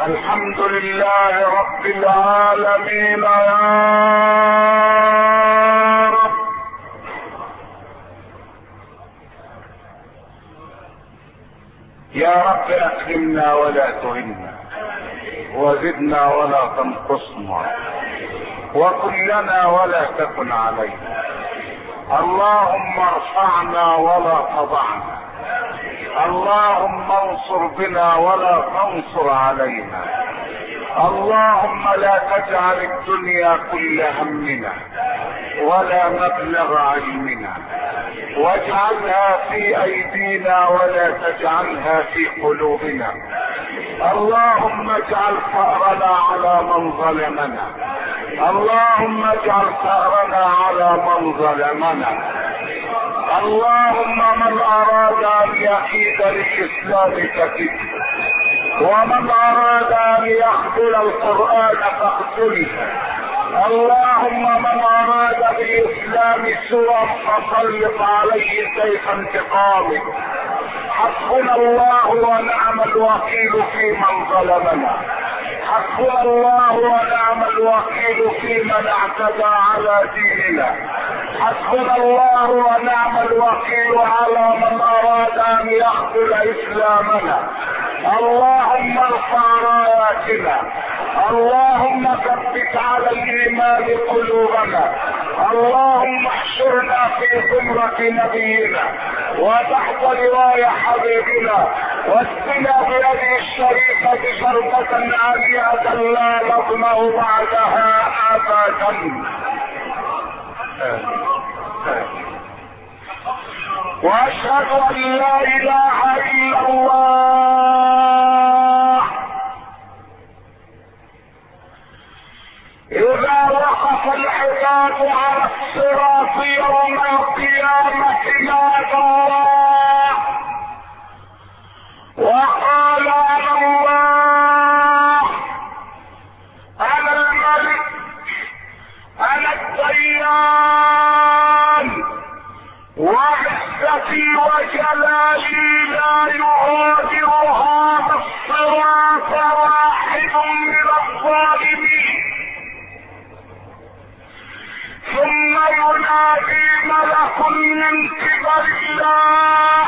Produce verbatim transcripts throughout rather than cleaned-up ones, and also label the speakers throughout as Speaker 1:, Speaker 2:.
Speaker 1: الحمد لله رب العالمين يا رب. يا رب اكرمنا ولا تهنا، وزدنا ولا تنقصنا، وكلنا ولا تكن علينا. اللهم ارفعنا ولا تضعنا، اللهم انصر بنا ولا تنصر علينا. اللهم لا تجعل الدنيا كل همنا ولا مبلغ علمنا، واجعلها في ايدينا ولا تجعلها في قلوبنا. اللهم اجعل ثأرنا على من ظلمنا، اللهم اجعل ثأرنا على من ظلمنا. اللهم من اراد ان يكيد للاسلام فكده، ومن اراد ان يخذل القرآن فاقتله. اللهم من اراد بالاسلام سوءا فسلط عليه سيف انتقامك. حسبنا الله ونعم الوكيل في من ظلمنا، حسبنا الله ونعم الوكيل في من اعتدى على ديننا، حسبنا الله ونعم الوكيل على من اراد ان يخذل اسلامنا. اللهم ارفع راياتنا، اللهم ثبت على الايمان قلوبنا، اللهم احشرنا في زمرة نبينا وتحت لواء حبيبنا، واسقنا بيده الشريفة شربة عالية لا نظمأ بعدها ابدا. واشهد ان لا اله الا الله. اذا وقف العباد على الصراط يوم القيامة نادى الله وقال انا الله، انا الملك، انا الديان، وعزتي وجلالي لا يغادر هذا الصراط واحد من الظالمين. ثم ينادي ملك من قبل الله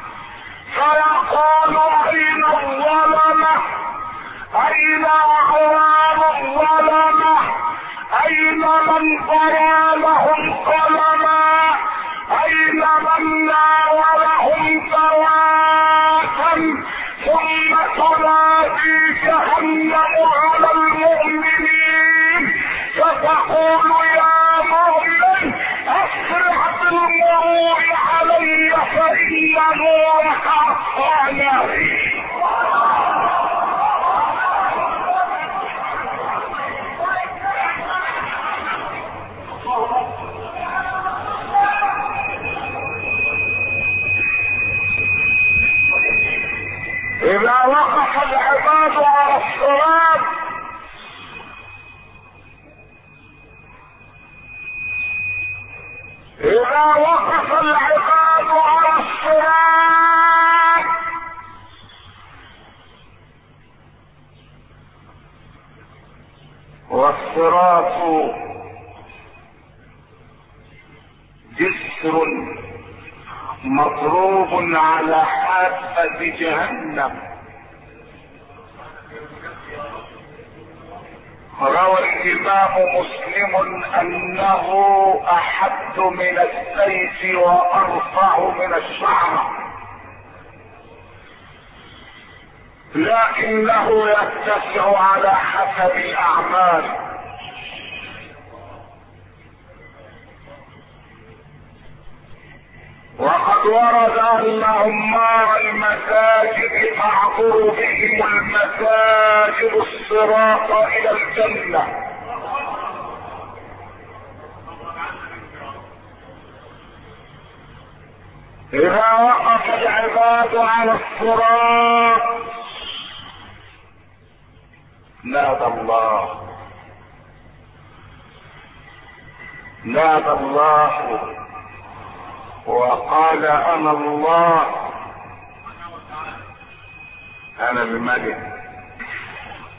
Speaker 1: فيقول اين الظلمة، اين اعوان الظلمة، اين من ضرى لهم قلما، اين من ناولهم دواء. ثم تنادي جهنم على المؤمنين فتقول يا مؤمن اسرع بالمرور علي فان نورك اطفأني. اذا وقف العباد على الصراط اذا وقف العباد على الصراط والصراط جسر مضروب على حافة جهنم. روى الامام مسلم انه احد من السيف وارفع من الشعر، لكنه يتسع على حسب الاعمال. وقد ورد ان عمار المساجد تعبر بهم المساجد الصراط الى الجنة. اذا وقف العباد على الصراط نادى الله، نادى الله وقال انا الله، انا الملك،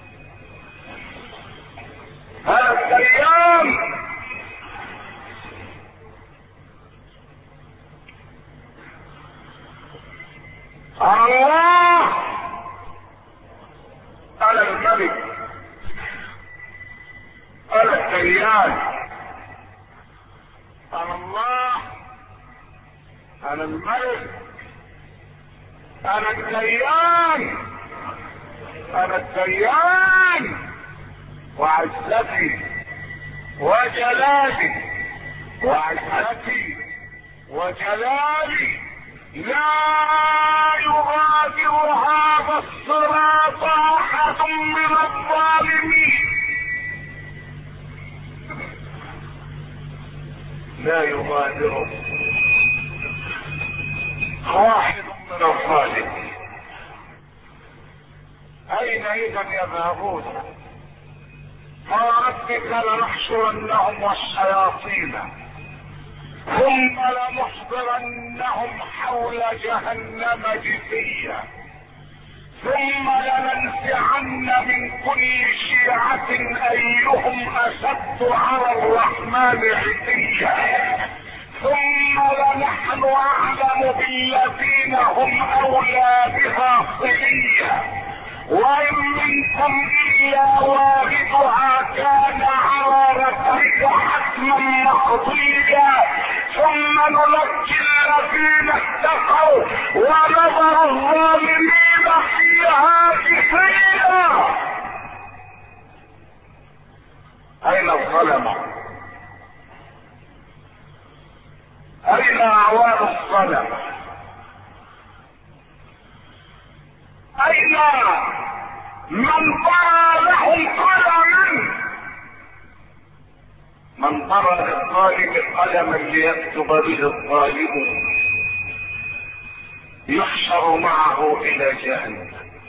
Speaker 1: الملك. انا الديان، انا الله، انا الملك، انا الديان، انا الديان، وعزتي وجلالي، وعزتي وجلالي لا يغادر هذا الصراط احد من الظالمين، لا يغادر واحد من الظالمين. اين اذا يذهبون؟ فربك لنحشرنهم والشياطين ثم لنحضرنهم حول جهنم جثيا ثم لننزعن من كل شيعة ايهم اشد على الرحمن عتيا ثم لنحن اعلم بالذين هم اولى بها صليا وان منكم الا واردها كان على ربك حتما مقضيا ثم ننجي الذين اتقوا ونذر الظالمين فيها جثيا. اين الظلمه؟ اين اعوان الظلمه؟ اين من ضرى لهم قلما؟ من ضرى للظالم قلما ليكتب به الظالم يحشر معه الى جهنم.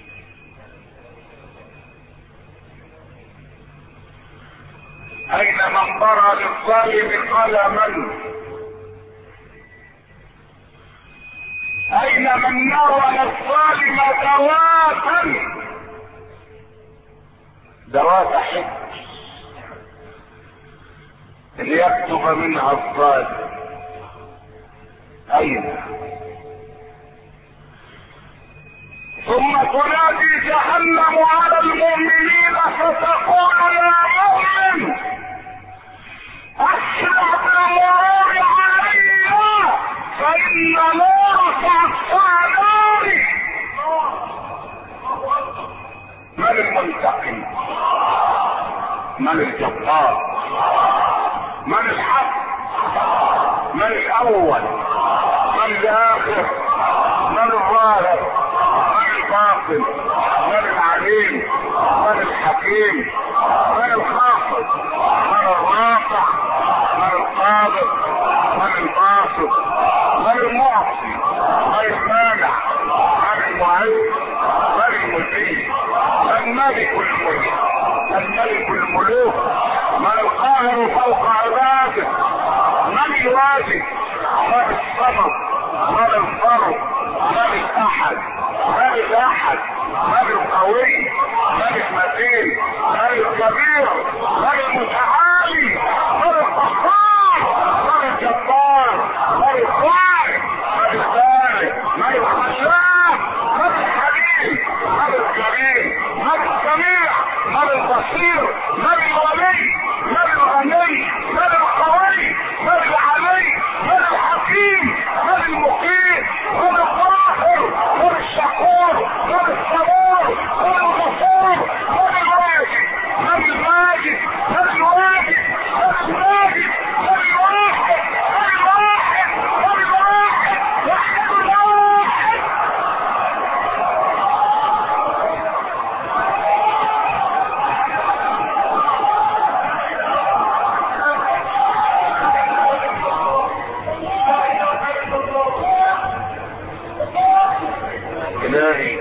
Speaker 1: اين من ضرى للظالم قلما؟ اين من ناول الظالم دواتا دوات حب ليكتب منها الظالم؟ اين؟ ثم تنادي جهنم على المؤمنين فتقول يا مؤمن اسرع بالمرور علي فان نورك اطفى ناري. من المنتقم؟ من الجبار؟ من الحق؟ من الاول؟ من الاخر؟ من الظاهر؟ من الباطن؟ من العليم؟ من الحكيم؟ من الخافض؟ من الرافع؟ من القابض؟ من الباسط؟ من المعصي؟ من المانع؟ من المعز؟ من المذيع؟ الملك الملك الملك الملوك من القاهر فوق عباده من الواجب من الصمد من الفرد من الاحد من الاحد من القوي من المتين من الكبير من المتعالي من القهار من الجبار من الخالق من البارئ من الخلاق من الحليم من الكريم من السميع من البصير من الولي من الغني من القوي من العلي من الحكيم من المقيم من الظاهر من الشكور من الصبور من الغفور من الواجد من الماجد من الواجد من الماجد من الواحد من الواحد من الواحد واحد الواحد. إلهي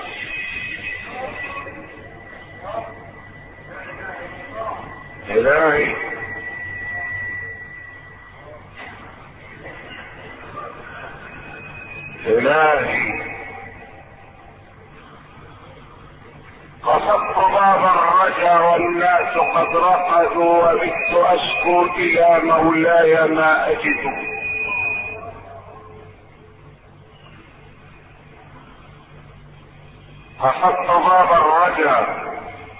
Speaker 1: إلهي إلهي قصدت باب الرجا والناس قد رقدوا وبت أشكو إلى مولاي ما أجد. فحط باب الرجا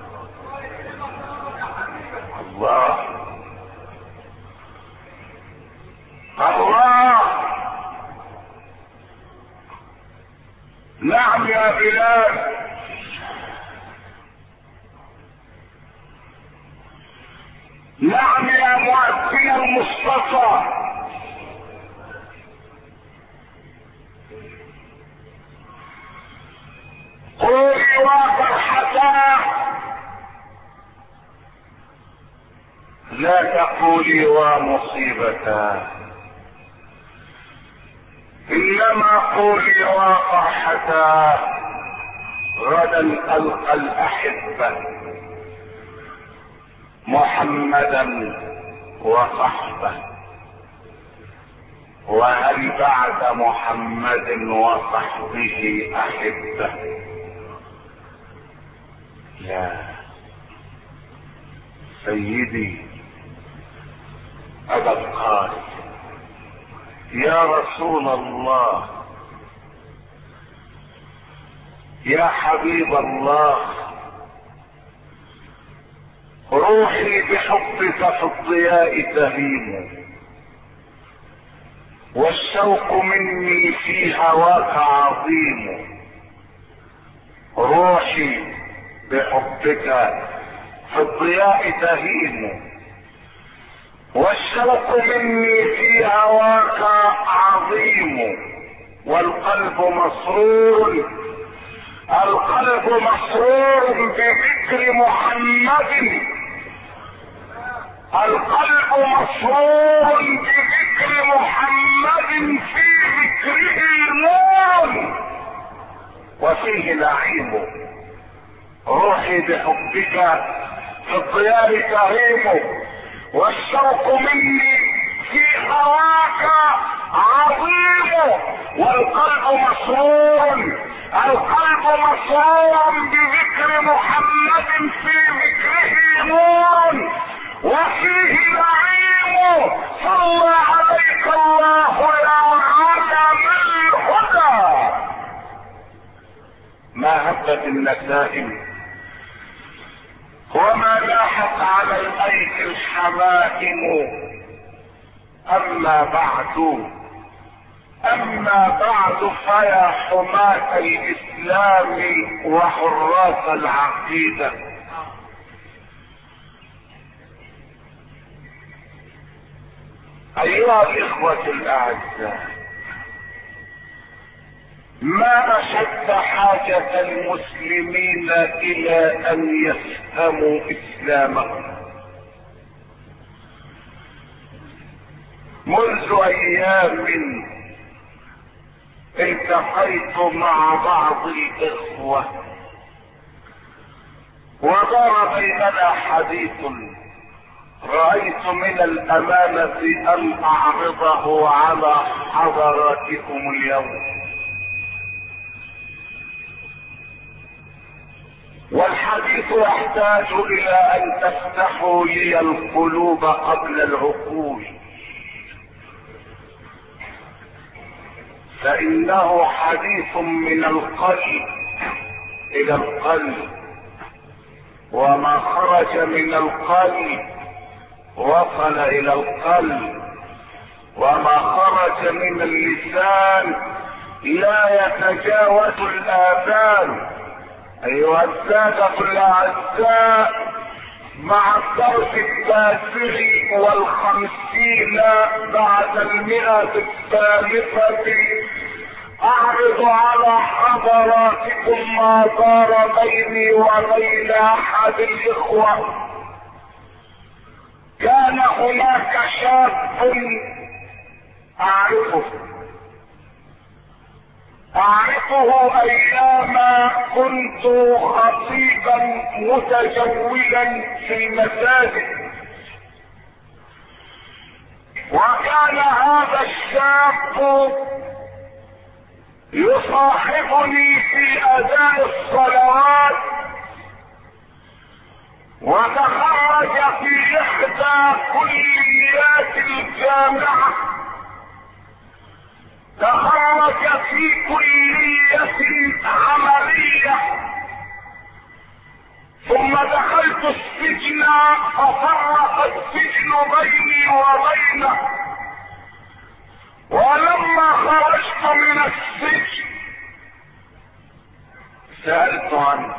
Speaker 1: الإسلام. نعم يا مؤذن المصطفى، قولي وفرحتاه، لا تقولي ومصيبتاه، انما قولي وفرحتاه. غدا القى الاحبه محمدا وصحبه، وهل بعد محمد وصحبه احبه؟ لا. سيدي ابا القاسم يا رسول الله، يا حبيب الله، روحي بحبك في الضياء تهيم، والشوق مني في هواك عظيم. روحي بحبك في الضياء تهيم، والشوق مني في هواك عظيم، والقلب مسرور، القلب مسرور بذكر محمد، القلب مسرور بذكر محمد، في ذكره نور وفيه نعيم. روحي بحبك في الضياء تهيم، والشوق مني في هواك عظيم، والقلب مسرور، القلب مسرور بذكر محمد، في ذكره نور وفيه نعيم. صلى عليك الله يا عالم الهدى. ما هبت النسائم وما لاحت على الايدي الحمائم. اما بعد اما بعد فيا حماة الاسلام وحراس العقيدة، ايها الاخوة الاعزاء، ما اشد حاجة المسلمين الى ان يفهموا اسلامهم. منذ ايام التقيت مع بعض الاخوة ودار بيننا حديث، رأيت من الامانة ان اعرضه على حضراتكم اليوم، والحديث يحتاج الى ان تفتحوا لي القلوب قبل العقول، فانه حديث من القلب الى القلب، وما خرج من القلب وصل الى القلب، وما خرج من اللسان لا يتجاوز الاذان. ايها السادة الاعزاء، مع الدرس التاسع والخمسين بعد المئة الثالثة اعرض على حضراتكم ما دار بيني وبين احد الاخوة. كان هناك شاب اعرفه اعرفه ايام كنت خطيبا متجولا في المساجد، وكان هذا الشاب يصاحبني في اداء الصلوات، وتخرج في احدى كليات الجامعة، تخرج في كلية عملية، ثم دخلت السجن ففرق السجن بيني وبينه، ولما خرجت من السجن سألت عنه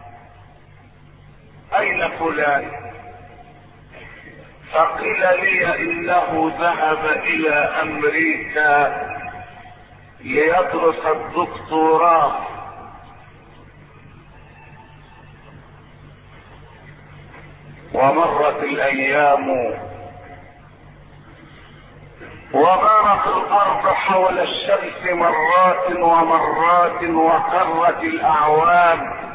Speaker 1: اين فلان؟ فقيل لي انه ذهب الى امريكا ليدرس الدكتوراه. ومرت الايام ودارت الارض حول الشمس مرات ومرات وقرت الاعوام،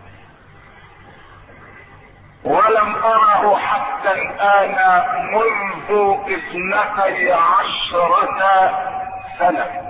Speaker 1: ولم اره حتى الان منذ اثنتي عشرة سنة.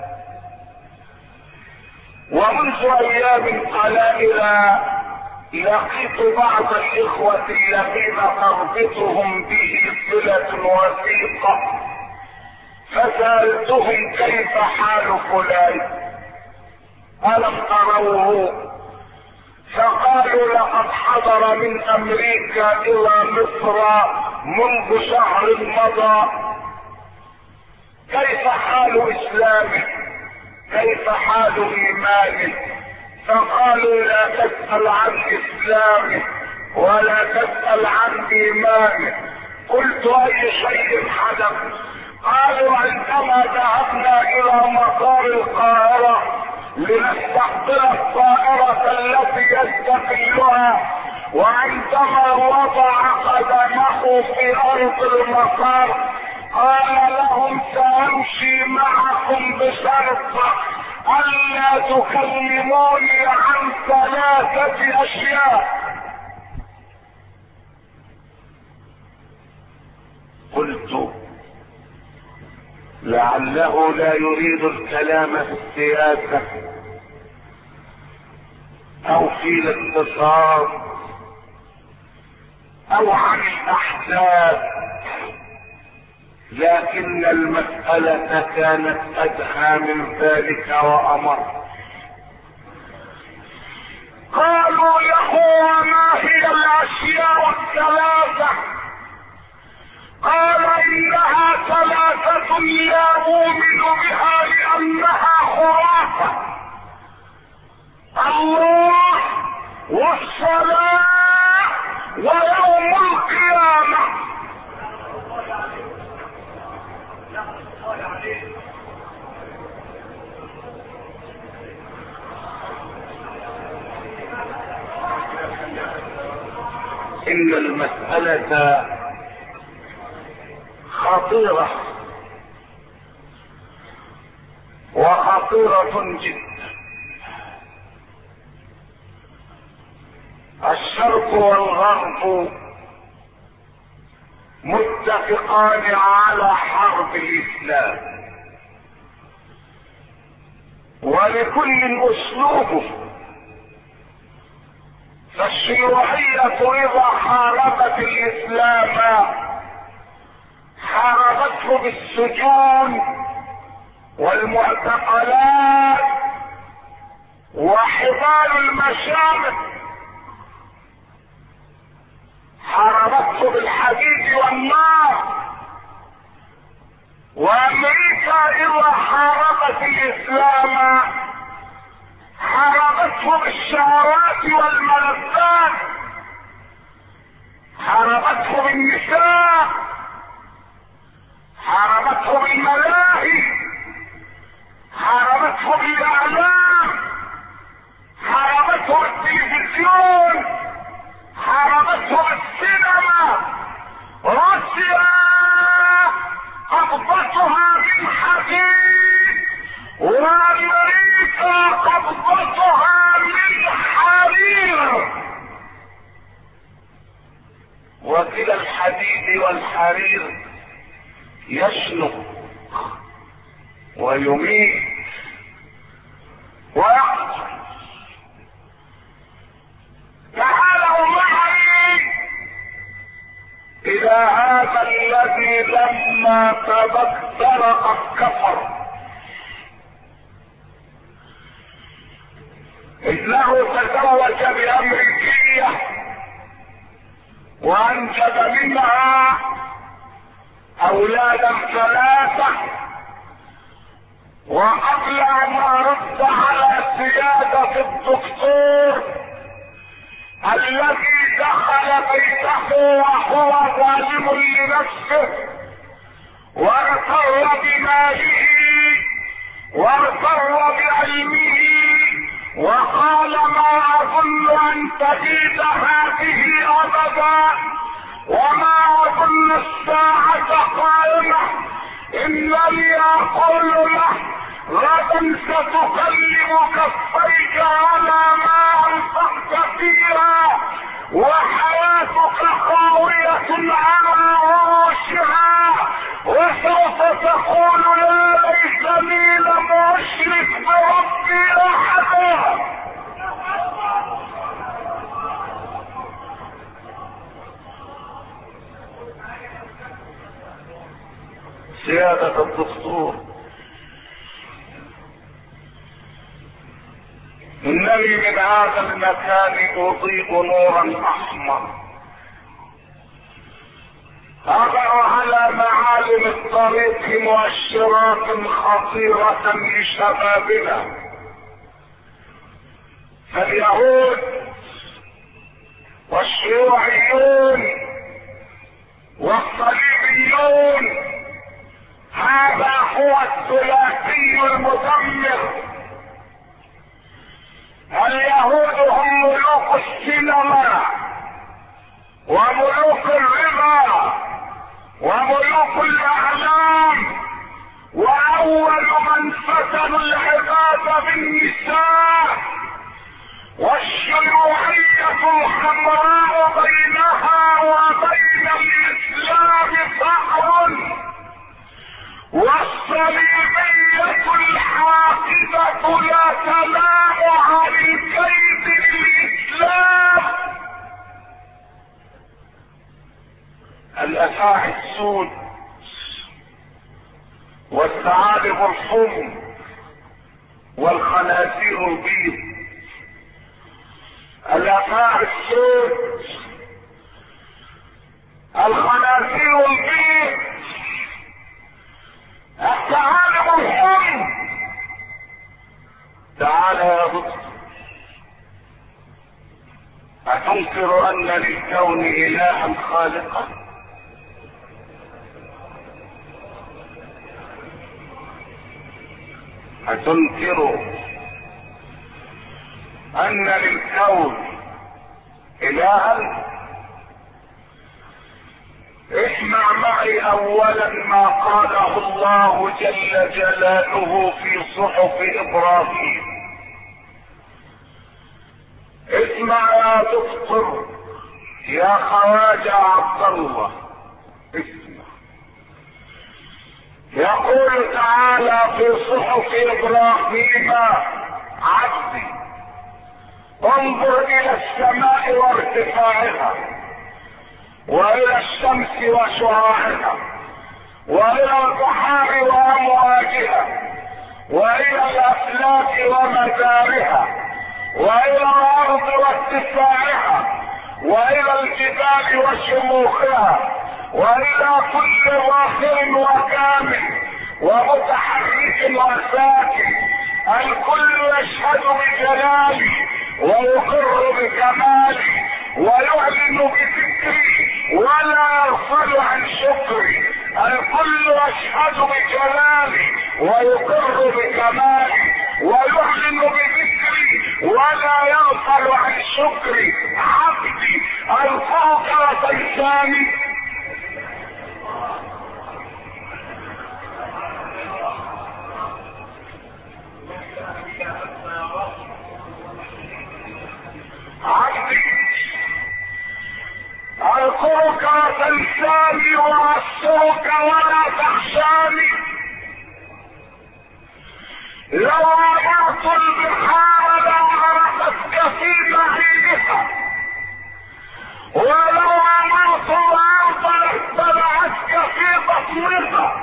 Speaker 1: ومنذ ايام قلائل لقيت بعض الاخوة الذين تربطهم به صلة وثيقة، فسألتهم كيف حال فلان ألم تروه؟ فقالوا لقد حضر من امريكا الى مصر منذ شهر مضى. كيف حال اسلامه؟ كيف حال ايمانه؟ فقالوا لا تسأل عن اسلامه ولا تسأل عن ايمانه. قلت اي شيء حدث؟ قالوا عندما ذهبنا الى مطار القاهرة لنستقبل الطائرة التي يستقلها، وعندما وضع قدمه في ارض المطار قال لهم سامشي معكم بشرط الا تكلموني عن ثلاثة اشياء. قلت لعله لا يريد الكلام في السياسة او في الاقتصاد او عن الاحداث، لكن المسألة كانت ادهى من ذلك وامر. قالوا له وما هي الاشياء الثلاثة؟ قال انها ثلاثة لا اؤمن بها لانها خرافة: الله والصلاة ويوم القيامة. ان المسألة خطيرة وخطيرة جدا. الشرق والغرب متفقان على حرب الاسلام، ولكل اسلوبه. فالشيوعية اذا حاربت الاسلام حاربته بالسجون والمعتقلات وحبال المشامخ، حاربته بالحديد والنار. وامريكا اذا حاربت الاسلام حاربته بالشهوات والملذات، حاربته بالنساء، حاربته بالملاهي، حاربته بالاعلام، حاربته بالتلفزيون، حاربته بالسينما. روسيا قبضتها من حديد، وامريكا قبضتها من حرير. وكلا الحديد والحرير يشنق ويميت ويقتل. تعالوا معي الى هذا الذي لما تبكر قد كفر. انه تزوج بامريكية وانجب منها اولادا ثلاثة، وقبل ان ارد على سيادة الدكتور الذي دخل بيته وهو ظالم لنفسه واغتر بماله واغتر بعلمه وقال ما اظن ان تزيد هذه ابدا وما اظن الساعة قائمة، انني اقول له غدا ستقلب كفيك على ما انفقت فيها وحياتك خاوية على عروشها، وسوف تقول يا ليتني لم اشرك بربي احدا. سيادة الدكتور، انني من هذا المكان اضيء نورا احمر اضع على معالم الطريق مؤشرات خطيرة لشبابنا، فاليهود والشيوعيون والصليبيون هذا هو الثلاثي المدمر. اليهود هم ملوك السينما وملوك الربا وملوك الاعلام، واول من فتنوا العباد بالنساء، والشيوعية الحمراء بينها وبين الاسلام فقر، والصليبية الحاقدة لا تنام عن الكيد للإسلام. الأفاعي السود والثعالب الحمر والخنازير البيض. الأفاعي السود، الخنازير البيض، الثعالب الحمر. تعال يا دكتور، أتنكر أن للكون إلها خالقا؟ أتنكر أن للكون إلها؟ اسمع معي اولا ما قاله الله جل جلاله في صحف ابراهيم. اسمع يا دكتور يا خواجة عبد الله، اسمع. يقول تعالى في صحف ابراهيم عبدي انظر الى السماء وارتفاعها والى الشمس وشعاعها والى البحار وامواجها والى الافلاك ومدارها والى الارض واتساعها والى الجبال وشموخها والى كل ظاهر وكامل ومتحرك وساكن، الكل يشهد بجلالي ويقر بكمالي ويعلن بذكري ولا يغفل عن شكري، الكل يشهد بجلالي ويقر بكمالي ويعلن بذكري ولا يغفل عن شكري. عبدي الفوق لا تنساني. عبدي اذكرك تنساني واذكرك ولا تخشاني. لو عبرت البحار لغرقتك في بعيدها، ولو عبرت الارض لاختبعتك في بطنها،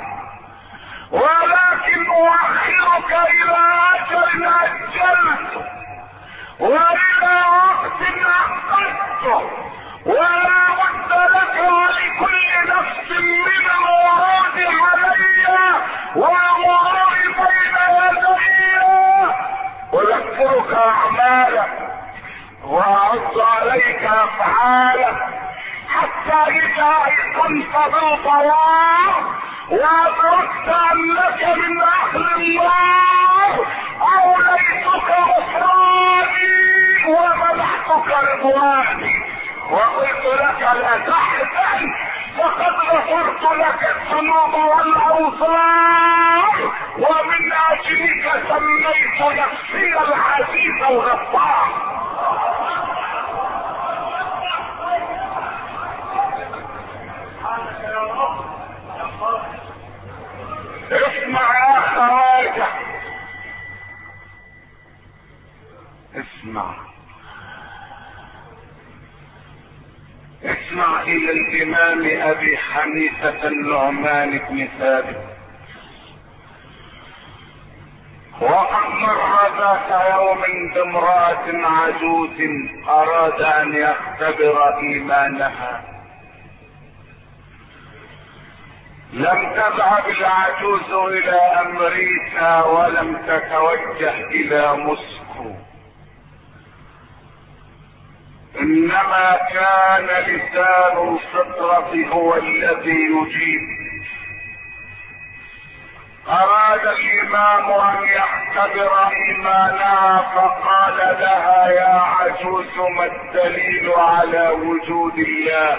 Speaker 1: ولكن اؤخرك الى اجل اجلته والى وقت اخذته، ولا بد لك ولكل نفس من الورود علي والمرور بين يحث عليك افعالك حتى اذا ايقنت بالبوار وادركت انك من اهل النار اوليتك غفراني ومنحتك رضواني وقلت لك لا تحزن فقد غفرت لك الذنوب والاوصار ومن اجلك سميت نفسي العزيز الغفار. اسمع يا خواجه، اسمع اسمع الى الامام ابي حنيفة النعمان بن ثابت. وقد مر ذات يوم بامرأة عجوز اراد ان يختبر ايمانها. لم تذهب العجوز الى امريكا ولم تتوجه الى موسكو، انما كان لسان الفطرة هو الذي يجيب. اراد الامام ان يختبر ايمانها فقال لها يا عجوز ما الدليل على وجود الله؟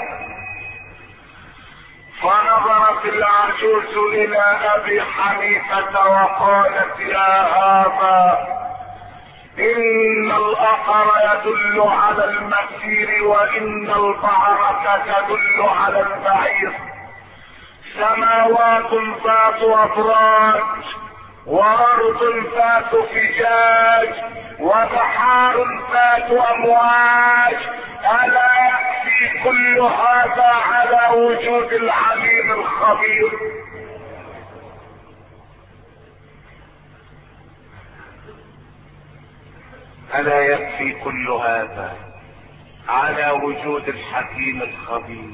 Speaker 1: فنظرت العجوز الى ابي حنيفة وقالت يا هذا ان الاثر يدل على المسير وان البعرة تدل على البعير، سماوات ذات ابراج وارض ذات فجاج وبحار ذات امواج، الا يكفي كل هذا على وجود العليم الخبير؟ الا يكفي كل هذا على وجود الحكيم الخبير؟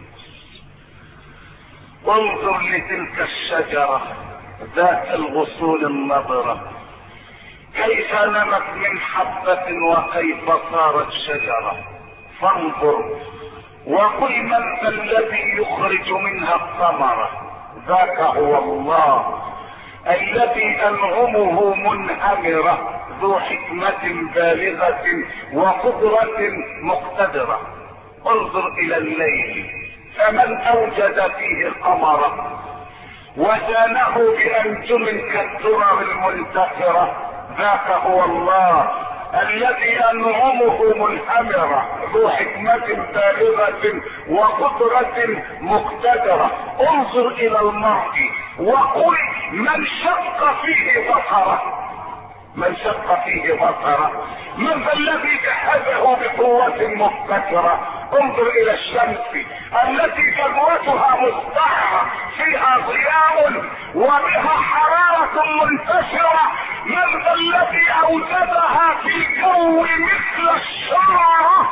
Speaker 1: انظر لتلك الشجرة ذات الغصون النضرة كيف نمت من حبة وكيف صارت شجرة. فانظر وقل من ذا الذي يخرج منها الثمرة؟ ذاك هو الله الذي انعمه منهمرة ذو حكمة بالغة وقدرة مقتدرة. انظر الى الليل فمن اوجد فيه قمرا وزانه بانجم كالدرر المنتثرة؟ ذاك هو الله الذي انعمه منهمرة ذو حكمة بالغة وقدرة مقتدرة. انظر الى المرء وقل من شق فيه بصره؟ من شق فيه بصره؟ من ذا الذي جهزه بقوة مبتكرة؟ انظر الى الشمس التي جذوتها مستعرة فيها ضياء وبها حرارة منتشرة. من ذا الذي اوجدها في الجو مثل الشرارة؟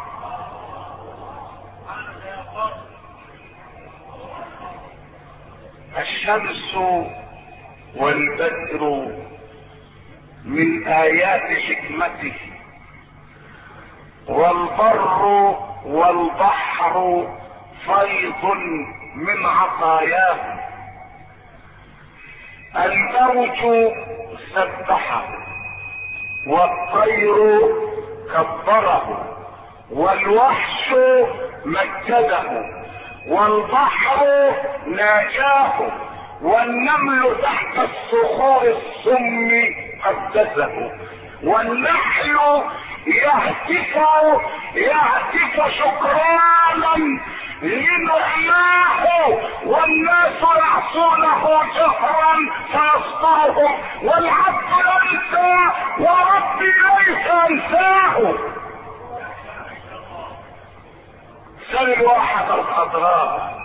Speaker 1: الشمس والبدر من ايات حكمته، والبر والبحر فيض من عطاياه. الموج سبحه والطير كبره والوحش مجده والبحر ناجاه والنمل تحت الصخور السم قدسه والنحل يهتف يهتف شكرانا لنعماه والناس يعصونه جهرا فيصطهم والعبد ينسى وربي ليس انساه. سل الواحة الخضراء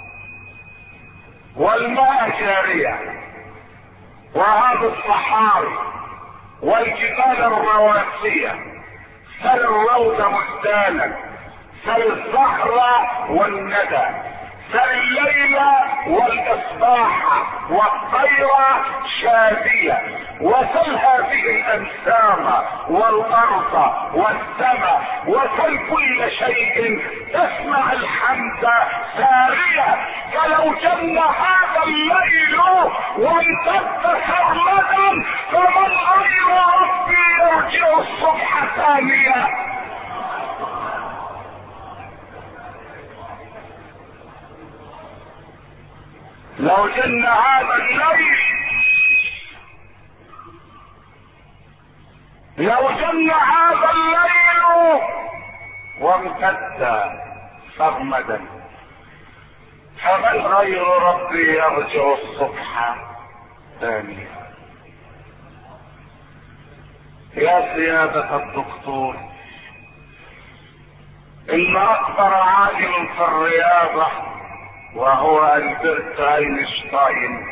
Speaker 1: والماء جارية وهذا الصحاري والجبال الرواسية، سل الروض مزدانا، سل الزهر والندى، فالليل والاصباح والطير شادية، وسل هذه الانسام والارض والسماء وسل كل شيء تسمع الحمد سارية. فلو جن هذا الليل وامتد سرمدا فمن غير ربي يرجع الصبح ثانية. لو جن هذا الليل لو جن هذا الليل وامتد سرمدا فمن غير ربي يرجع الصبح ثانيا. يا سيادة الدكتور، ان اكبر عالم في الرياضة وهو ألبرت اينشتاين،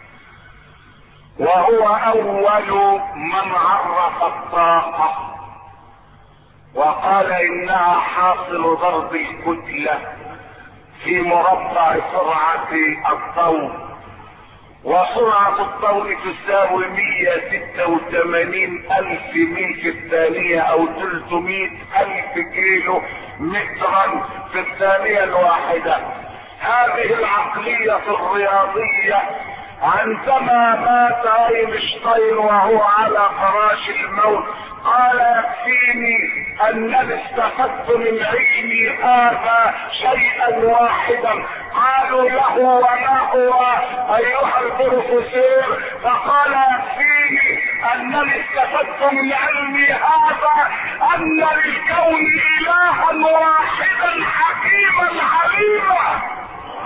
Speaker 1: وهو اول من عرف الطاقة وقال انها حاصل ضرب الكتلة في مربع سرعة الضوء، وسرعة الضوء تساوي مية ستة وثمانين الف ميل في الثانية او ثلاثمائة الف كيلو مترا في الثانية الواحدة. هذه العقلية الرياضية عندما مات اينشتاين وهو على فراش الموت قال يكفيني انني استفدت من علمي هذا شيئا واحدا. قالوا له وما هو ايها البروفيسور؟ فقال يكفيني انني استفدت من علمي هذا ان للكون الها واحدا حكيما عليما.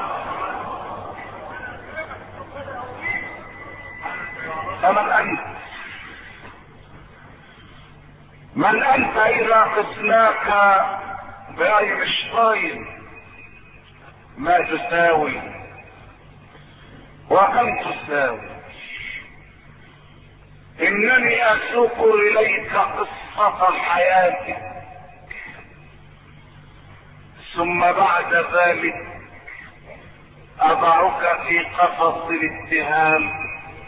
Speaker 1: فمن انت من انت اذا قسناك باينشتاين ما تساوي وكم تساوي؟ انني اسوق اليك قصة حياتك ثم بعد ذلك اضعك في قفص الاتهام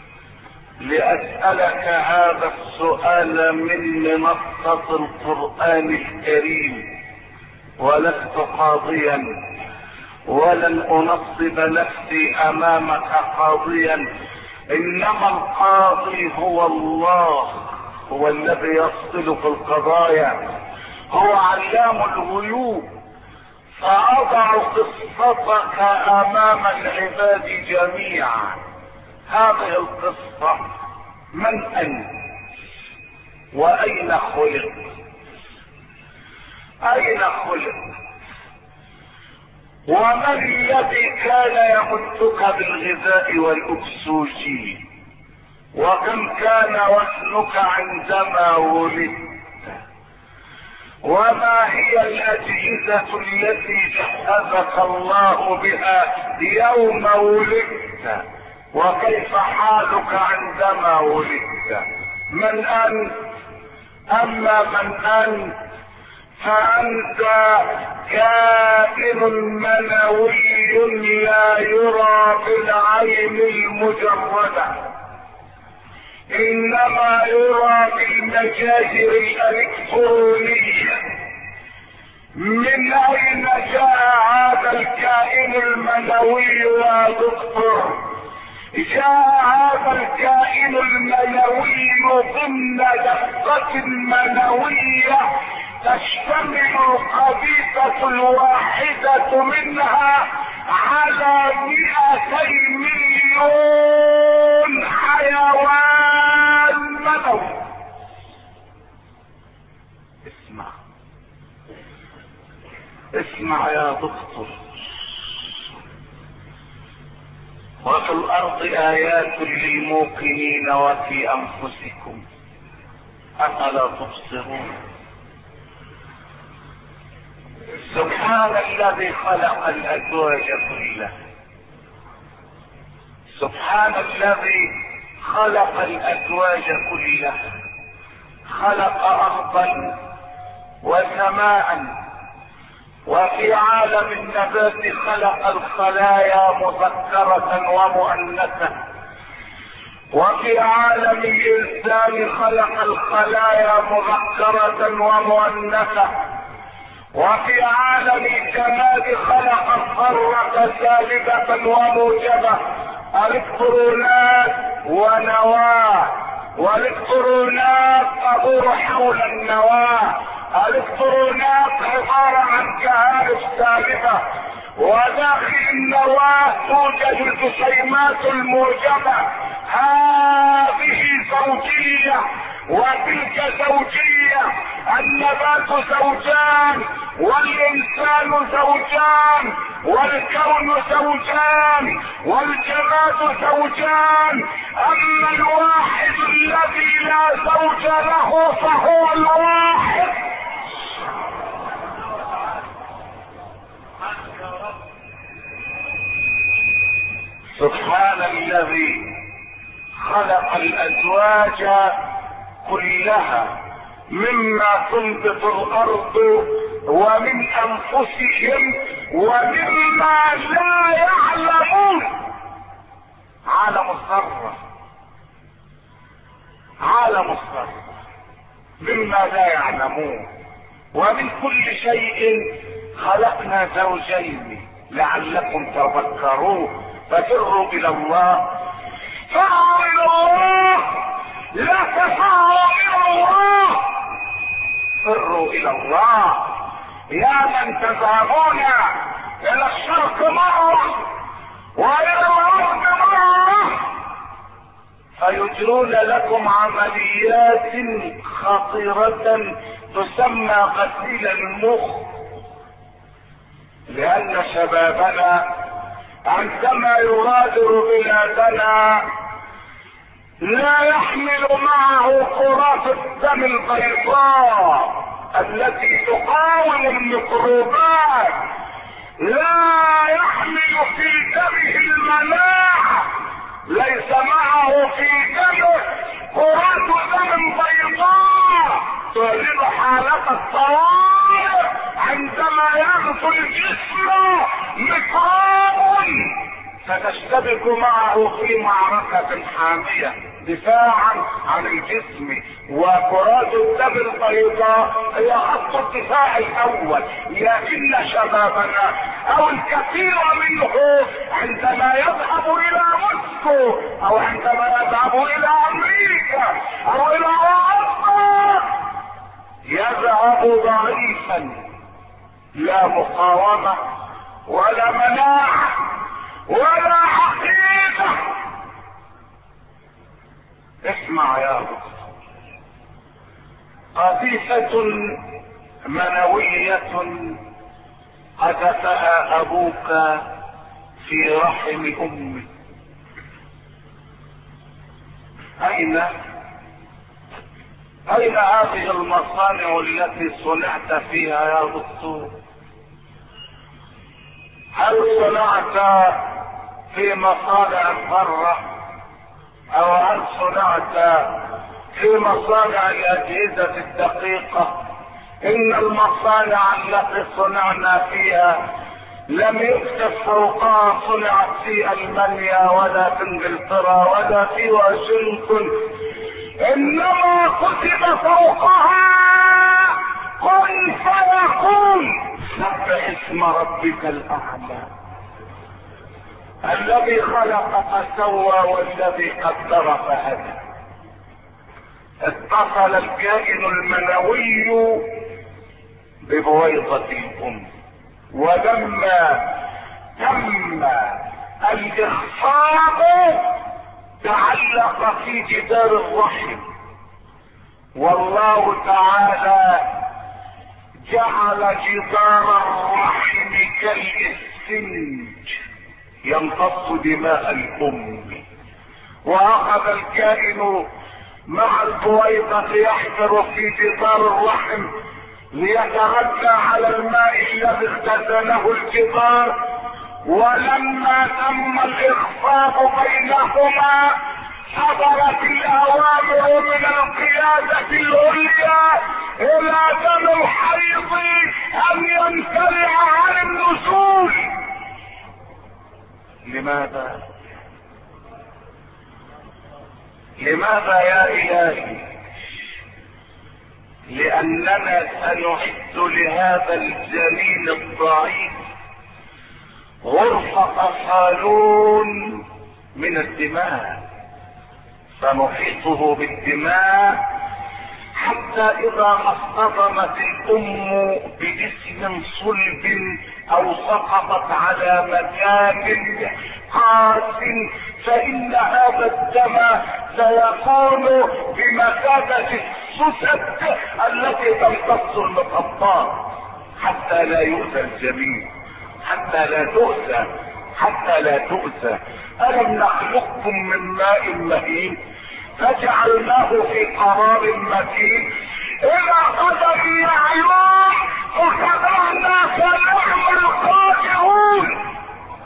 Speaker 1: لأسألك هذا السؤال من منصة القرآن الكريم، ولست قاضيا ولن أنصب نفسي أمامك قاضيا، إنما القاضي هو الله، هو الذي يفصل في القضايا، هو علام الغيوب. فأضع قصتك أمام العباد جميعا. هذه القصة من أنت وأين خلق؟ أين خلق؟ ومن الذي كان يمدك بالغذاء والأكسجين؟ وكم كان وزنك عندما ولدت؟ وما هي الأجهزة التي جهزك الله بها يوم ولدت؟ وكيف حالك عندما ولدت؟ من أنت؟ أما من أنت فأنت كائن منوي لا يرى بالعين المجردة، إنما يرى بالمجاهر الإلكترونية. من أين جاء هذا الكائن المنوي يا دكتور؟ جاء هذا الكائن المنوي ضمن دقة منوية تشتمل القذيفة الواحدة منها على مئتي مليون حيوان منوي. اسمع اسمع يا دكتور. وفي الارض ايات للموقنين وفي انفسكم افلا تبصرون. سبحان الذي خلق الازواج كلها، سبحان الذي خلق الازواج كلها، خلق ارضا وسماء وفي عالم النبات خلق الخلايا مذكرة ومؤنثة، وفي عالم الانسان خلق الخلايا مذكرة ومؤنثة، وفي عالم الجماد خلق الذرة سالبة وموجبة، الكترونات ونواة، والالكترونات تدور حول النواة، الالكترونات عبارة عن كهارب سالبة، وداخل النواة توجد الجسيمات الموجبة، هذه زوجية وتلك زوجية، النبات زوجان والإنسان زوجان والكون زوجان والجماد زوجان، أما الواحد الذي لا زوج له فهو الواحد. سبحان الذي خلق الأزواج كلها مما تنبت الأرض ومن أنفسهم ومما لا يعلمون. عالم الذرة، عالم الذرة مما لا يعلمون، ومن كل شيء خلقنا زوجين لعلكم تذكرون. ففروا إلى الله، فروا إلى الله، لا تفروا إلى الله، فروا إلى الله. يا من تذهبون إلى الشرق مرة وإلى الغرب مرة فيجرون لكم عمليات خطيرة تسمى غسيل المخ، لأن شبابنا عندما يغادر بلادنا لا يحمل معه كرات الدم البيضاء التي تقاوم الميكروبات، لا يحمل في دمه المناعة، ليس معه في دمه كرات دم بيضاء تولد حالة الطوارئ عندما يغزو الجسم ميكروب فتشتبك معه في معركة حامية دفاعا عن الجسم. وكرات الدم البيضاء هي خط الدفاع الاول، لكن شبابنا او الكثير منه عندما يذهب الى موسكو او عندما يذهب الى امريكا او الى اوروبا يذهب ضعيفا، لا مقاومة ولا مناعة ولا حقيقة. اسمع يا دكتور، قذيفة منوية قذفها ابوك في رحم امك، اين اين هذه المصانع التي صنعت فيها يا دكتور؟ هل صنعت في مصانع الذرة او هل صنعت في مصانع الاجهزة الدقيقة؟ ان المصانع التي صنعنا فيها لم يكتب فوقها صنعت في المانيا ولا في انجلترا ولا في واشنطن، انما كتب فوقها كن فيكون. سبح اسم ربك الاعلى الذي خلق فسوى والذي قدر فهدى. اتصل الكائن المنوي ببويضة الام، ولما تم الاخصاب تعلق في جدار الرحم، والله تعالى جعل جدار الرحم كالاسفنج يمتص دماء الام، واخذ الكائن مع البويضة يحفر في جدار الرحم ليتغذى على الماء الذي اختزنه الجدار. ولما تم الاخفاق بينهما صدرت الاوامر من القيادة العليا الى دم الحيض ان ينتزع لماذا؟ لماذا يا إلهي؟ لأننا سنعد لهذا الجنين الضعيف غرفة صالون من الدماء، سنحيطه بالدماء حتى اذا ما اصطدمت الام بجسم صلب او سقطت على مكان قاس فان هذا الدم سيكون بمثابة السسد التي تمتص المطبات حتى لا يؤذى الجميع، حتى لا تؤذى حتى لا تؤذى. ألم نخلقكم من ماء مهين فجعلناه في قرار مكين إلى قدر معلوم فقدرنا فنعم القادرون.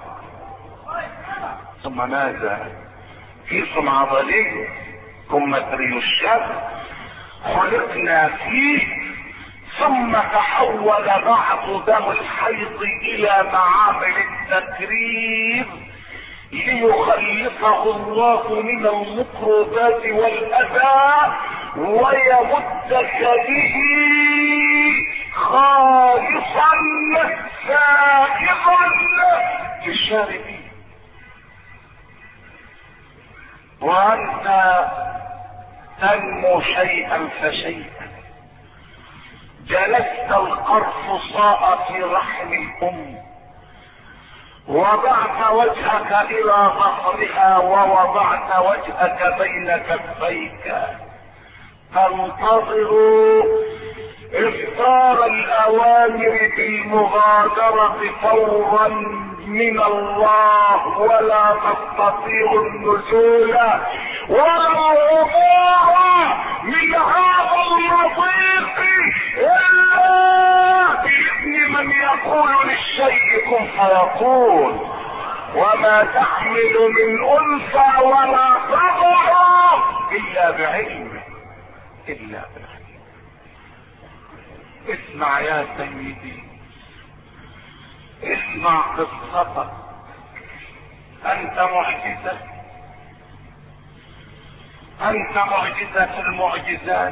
Speaker 1: ثم ماذا؟ كيس عضلي كمثري الشمس خلقنا فيه ثم تحول بعض دم الحيض الى معامل التكرير ليخلصه الله من الميكروبات والاذى ويمدك به خالصا سائغا للشاربين. وانت تنمو شيئا فشيئا. جلست القرفصاء في رحم الام وضعت وجهك الى ظهرها ووضعت وجهك بين كفيك تنتظر اصدار الاوامر بالمغادرة فورا من الله ولا تستطيع النزول ولا العبور من هذا المضيق الا باذن من يقول للشيء كن فيكون. وما تحمل من انثى ولا تضع الا بعلمه الا بعلمه. اسمع يا سيدي، اسمع قصتك. انت معجزة، انت معجزة المعجزات.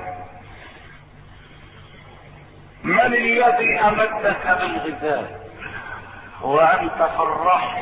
Speaker 1: من الذي امدك بالغذاء وانت في الرحم؟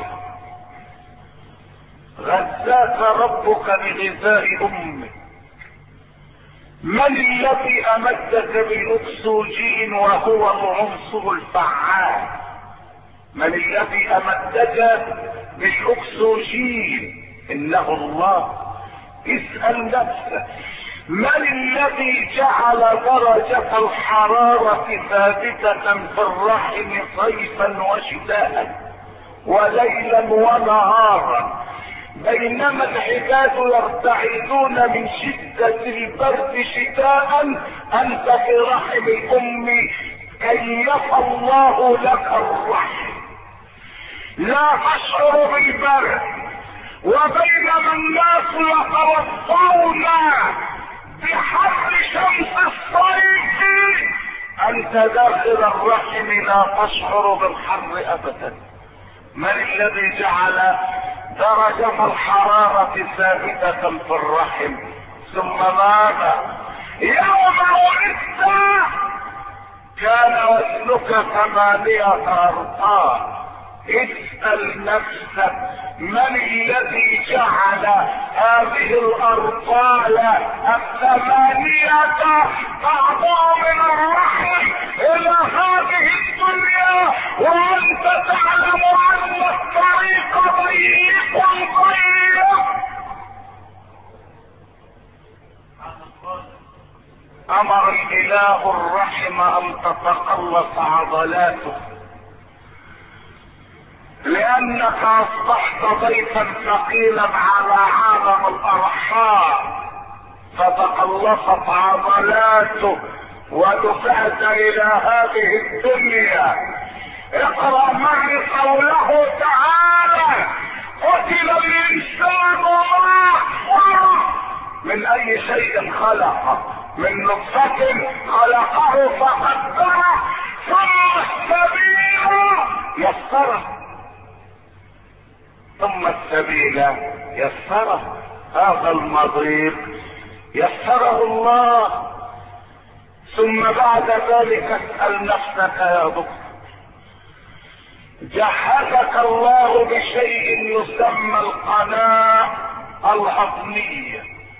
Speaker 1: غذاك ربك بغذاء امك. من الذي امدك بالاكسجين وهو العنصر الفعال؟ من الذي امدك بالاكسجين؟ انه الله. اسأل نفسك من الذي جعل درجة الحرارة ثابتة في الرحم صيفا وشتاء وليلا ونهارا بينما العباد يرتعدون من شدة البرد شتاء؟ انت في رحم الام كيف الله لك الرحم لا تشعر بالبرد وبينما الناس يتوضؤون بحر شمس الصيف انت داخل الرحم لا تشعر بالحر ابدا. من الذي جعل درجة الحرارة ثابتة في الرحم؟ ثم ماذا؟ يوم ولدت كان وزنك ثمانية ارطال. اسأل نفسك من الذي جعل هذه الارطال الثمانية تعبر من الرحم الى هذه الدنيا وانت تعلم ان الطريق ضيق ضيق. امر الاله الرحم ان تتقلص عضلاته لانك اصبحت ضيفا ثقيلا على عالم الارحام فتقلصت عضلاته ودفعت الى هذه الدنيا. اقرأ معي قوله تعالى قتل الانسان ما أكفره. من اي شيء خلقه؟ من نطفة خلقه فقدره ثم السبيل يسره ثم ثم السبيل يسره. هذا المضيق يسره الله. ثم بعد ذلك اسأل نفسك يا دكتور، جهزك الله بشيء يسمى القناة الهضمية،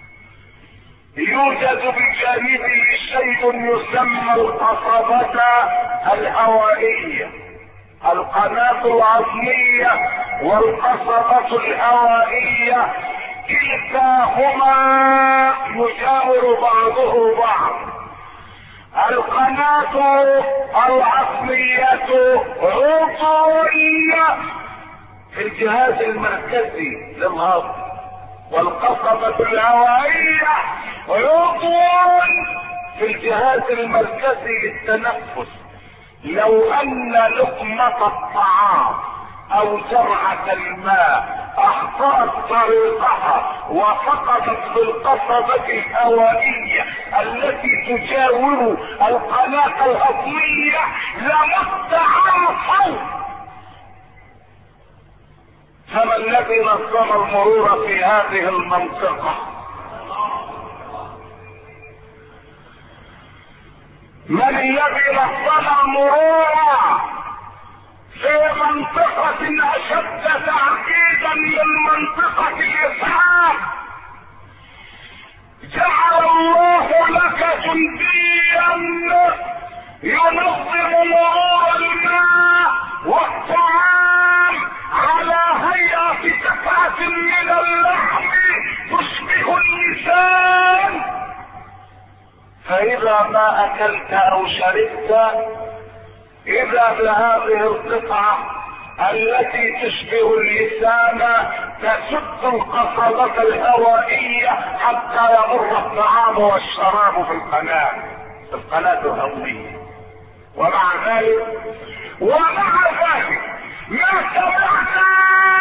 Speaker 1: يوجد بجانبه شيء يسمى القصبة الهوائية. القناة الهضمية والقصبة الهوائية كلتاهما يجاور بعضه بعض. القناة العصبية عضوية في الجهاز المركزي للهضم، والقصبة الهوائية عضو في الجهاز المركزي للتنفس. لو ان لقمة الطعام او جرعة الماء اخطأت طريقها وسقطت في القصبة الهوائية التي تجاور القناة الهضمية لمت عرفا. فما الذي نظم المرور في هذه المنطقة؟ من الذي نظم المرور في منطقة اشد تعقيدا من منطقة الاسعاف؟ جعل الله لك جنديا ينظم مرور الماء والطعام على هيئة قطعة من اللحم تشبه اللسان، فإذا ما أكلت أو شربت إذا بهذه القطعة التي تشبه اللسان تسد القصبة الهوائية حتى يمر الطعام والشراب في القناة في القناة الهضمية. ومع ذلك ومع ذلك ما سمعنا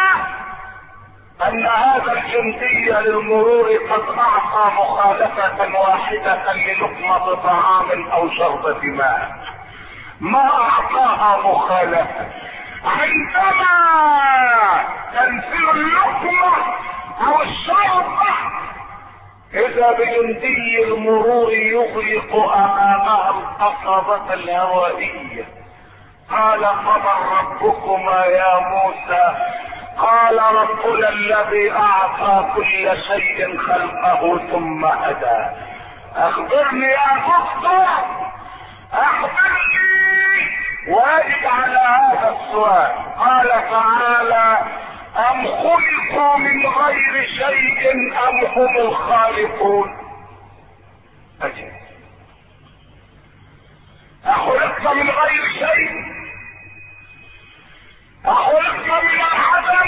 Speaker 1: ان هذا الجندي للمرور قد اعطى مخالفة واحدة للقمة طعام او شربة ماء، ما اعطاها مخالفة. عندما تنزل اللقمة او الشربة اذا بجندي المرور يغلق امامها القصبة الهوائية. قال فمن ربكما يا موسى؟ قال ربنا الذي اعطى كل شيء خلقه ثم هدى. اخبرني يا دكتور، اخبرني. واجب على هذا السؤال. قال تعالى ام خلقوا من غير شيء ام هم الخالقون؟ اجل، اخلقت من غير شيء؟ اخلقت من العدم؟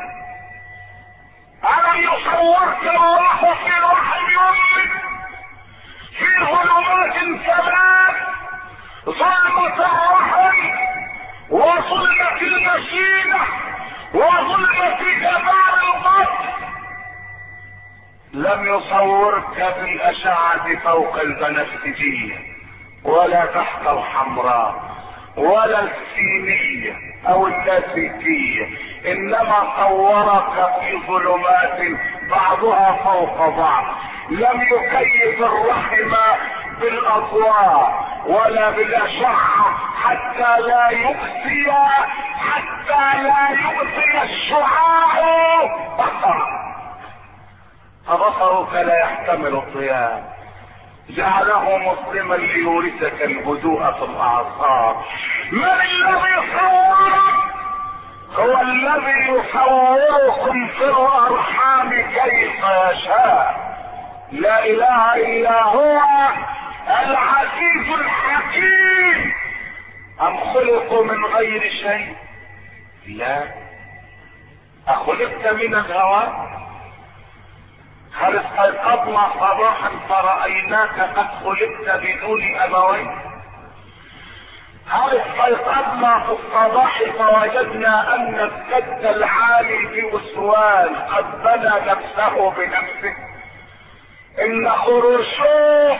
Speaker 1: الم يصورك الله في رحم امك في ظلمات ثلاث، ظلمة الرحم وظلمة المشيمة وظلمة جبار البطن؟ لم يصورك بالاشعة فوق البنفسجية ولا تحت الحمراء ولا السينية او اللاسلكية، انما صورك في ظلمات بعضها فوق بعض. لم يكيف الرحم بالاضواء ولا بالاشعة حتى لا يؤذي حتى لا يؤذي الشعاع بصرك، فبصرك لا يحتمل الضياء. جعله مسلما ليورثك الهدوء في الاعصاب. من الذي صورك؟ هو الذي يصوركم في الارحام كيف يشاء. لا اله الا هو العزيز الحكيم. ام خلقوا من غير شيء؟ لا. اخلقت من الهواء؟ هل استيقظنا صباحا فرأيناك قد خلقت بدون ابوين؟ هل استيقظنا في الصباح فوجدنا ان السد العالي في اسوان قد بنى نفسه بنفسه؟ ان خروشوف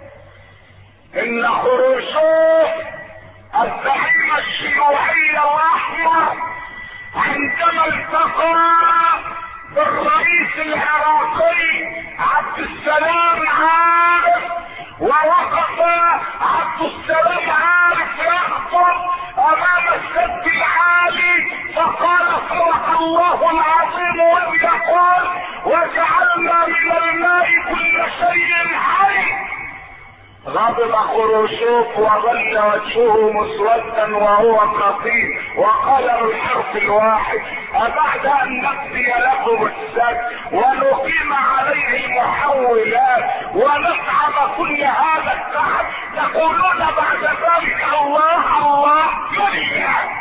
Speaker 1: ان خروشوف الزعيم الشيوعي الاحمر عندما التقى بالرئيس العراقي عبد السلام عارف، ووقف عبد السلام عارف يخطب امام السد العالي، فقال صدق الله العظيم واذ يقول وجعلنا من الماء كل شيء حي. غضب خروشوف وظل وجهه مسودا وهو قصير، وقال بالحرف الواحد: أبعد أن نقضي لكم السد ونقيم عليه المحولات ونطعم كل هذا التعب تقولون بعد ذلك الله الله كلها؟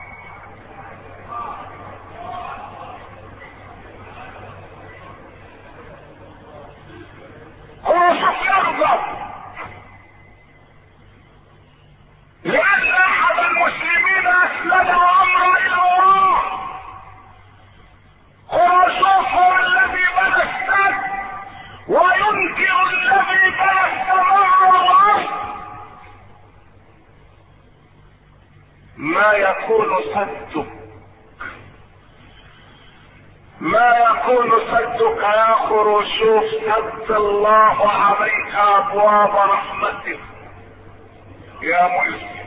Speaker 1: خروشوف يغضب لأن أحد المسلمين أسلم أمره إلى الله. خروشوف هو الذي بنى السد وينكر الذي بنى السماء والأرض. ما يكون سدك ما يكون سدك يا خروشوف، سد الله عليك أبواب رحمته يا مسلم.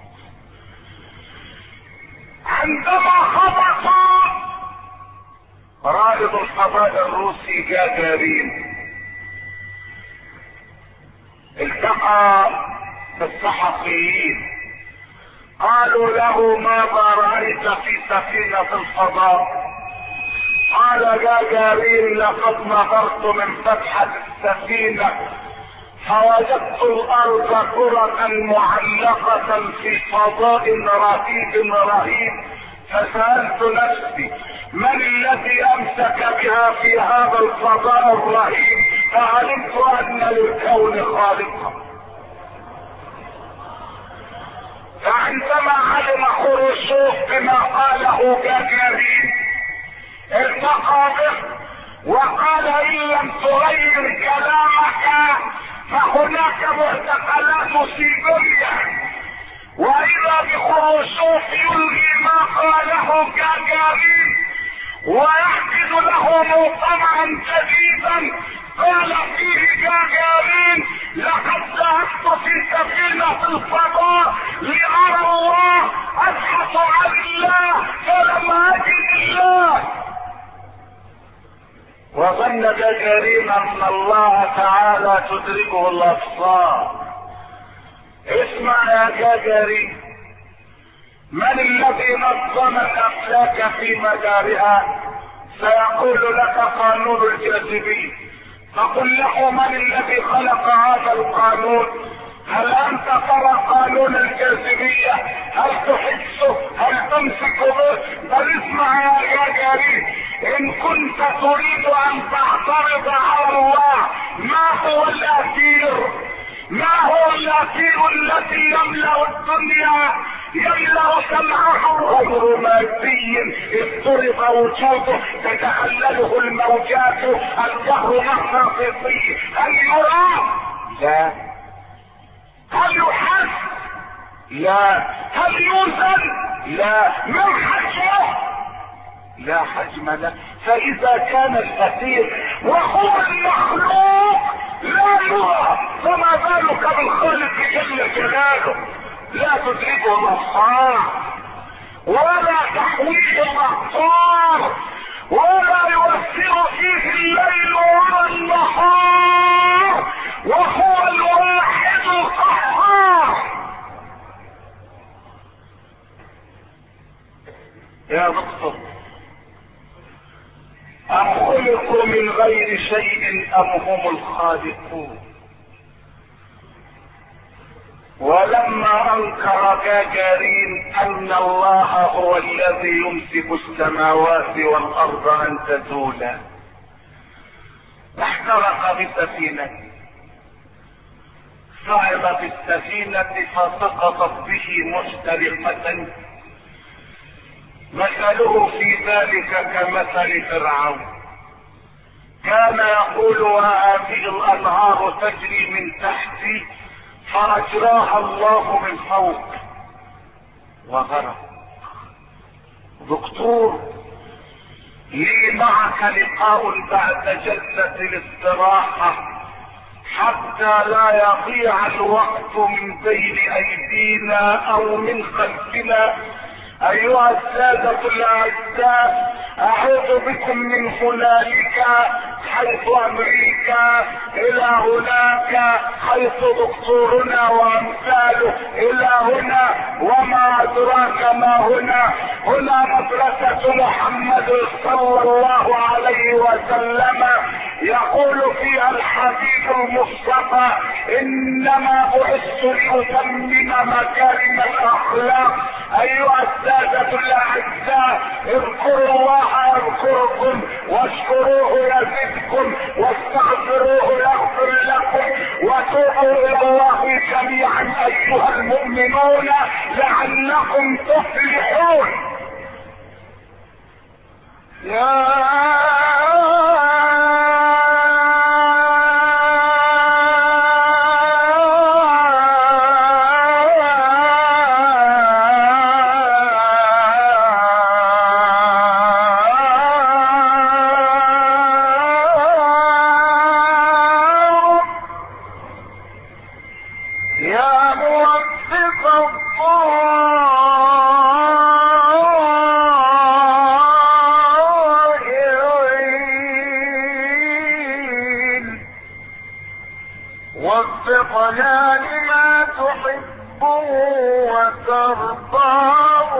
Speaker 1: عندما خبط رائد الفضاء الروسي جاجارين التقى بالصحفيين، قالوا له ماذا رأيت في سفينة الفضاء؟ قال جاجارين لقد نظرت من فتحة السفينة فوجدت الارض كرة معلقة في فضاء رهيب رهيب، فسألت نفسي من الذي امسك بها في هذا الفضاء الرهيب، فعلمت ان للكون خالقا. فعندما علم خروشوف بما قاله جاجارين التقى به وقال ان لم تغير كلامك فهناك معتقلات سيبيريا. واذا بخروشوف يلغي ما قاله جاجارين ويعقد له مؤتمرا جديدا قال فيه جاجارين: لقد ذهبت في سفينة الفضاء لأرى الله، أبحث عن الله فلم أجد الله. وظن جاجارين ان الله تعالى تدركه الابصار. اسمع يا جاجارين، من الذي نظم الافلاك في مدارها؟ سيقول لك قانون الجاذبية. فقل له من الذي خلق هذا القانون؟ هل انت ترى قانون الجاذبية؟ هل تحسه؟ هل تمسك به؟ بل اسمع يا جاجارين، ان كنت تريد ان تعترض على الله، ما هو الاثير؟ ما هو الاثير الذي يملأ الدنيا، يملأ سمعه غير مادي اضطرب وجوده تتخلله الموجات الجهر مغناطيسي؟ هل يرى؟ لا. هل يحس؟ لا. هل يوزن؟ لا. من حجمه؟ لا حجم له. فاذا كان الاثير وهو المخلوق لا يرى، فما بالك بالخالق جل جلاله؟ لا تدركه الابصار ولا تحويه الاقطار ولا يؤثر فيه الليل ولا النهار، وهو الواحد القهار. يا دكتور، أم خلقوا من غير شيء أم هم الخالقون؟ ولما أنكر جاجارين أن الله هو الذي يمسك السماوات والأرض أن تزولا احترق بسفينته، صعد في السفينة فسقطت به محترقة، مثله في ذلك كمثل فرعون، كان يقول وهذه الأنهار تجري من تحتي فأجراها الله من فوق وغرق. دكتور لي معك لقاء بعد جلسة الاستراحة حتى لا يضيع الوقت من بين ايدينا او من خلفنا. ايها السادة الاعزاء، اعود بكم من هنالك حيث امريكا الى هناك حيث دكتورنا وامثاله الى هنا، وما ادراك ما هنا. هنا مدرسة محمد صلى الله عليه وسلم، يقول فيها الحبيب المصطفى: انما بعثت لاتمم مكارم الاخلاق. ايها السادة الاعزاء، اذكروا الله يذكركم، واشكروه يزدكم، واستغفروه يغفر لكم، وتوبوا الى الله جميعا ايها المؤمنون لعلكم تفلحون. يا وفقنا لما تحبه وترضاه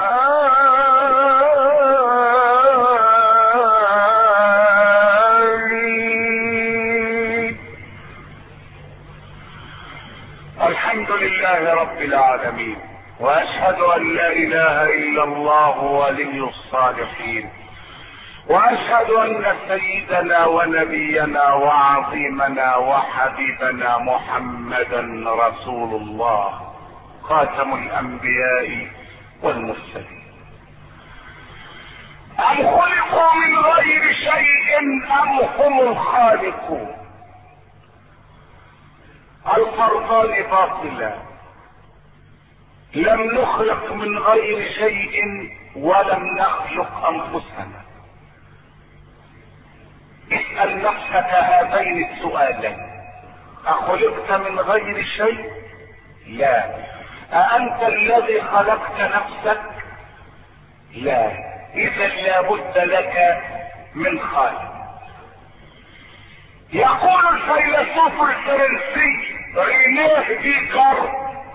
Speaker 1: آمين. الحمد لله رب العالمين، واشهد ان لا اله الا الله ولي الصالحين، واشهد ان سيدنا ونبينا وعظيمنا وحبيبنا محمدا رسول الله خاتم الانبياء والمرسلين. ام خلقوا من غير شيء ام هم الخالقون؟ الفرقان باطلا. لم نخلق من غير شيء ولم نخلق انفسنا. اسأل نفسك هذين السؤالين: أخلقت من غير شيء؟ لا. أأنت الذي خلقت نفسك؟ لا. إذا لابد لك من خالق. يقول الفيلسوف الفرنسي رينيه ديكارت،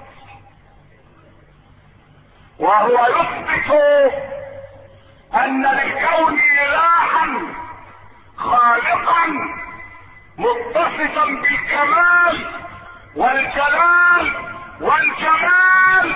Speaker 1: وهو يثبت أن للكون إلها خالقا متصفا بالكمال والجلال والجمال.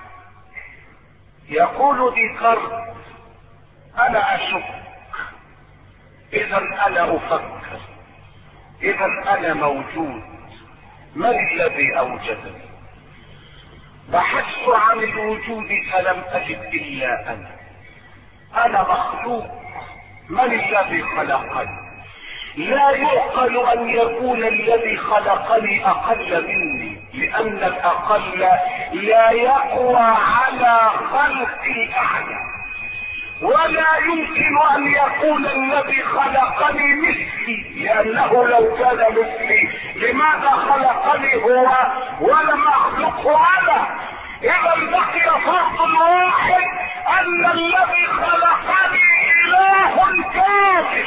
Speaker 1: يقول ديكارت: انا اشك، اذا انا افكر، اذا انا موجود. من الذي اوجدني؟ بحثت عن الوجود فلم اجد الا انا. انا مخلوق. من الذي خلقني؟ لا يعقل ان يكون الذي خلقني اقل مني، لان الاقل لا يقوى على خلق الاعلى، ولا يمكن ان يكون الذي خلقني مثلي، لانه لو كان مثلي لماذا خلقني هو ولم اخلقه انا؟ اذا بقي فرق واحد، ان الذي خلقني اله كامل،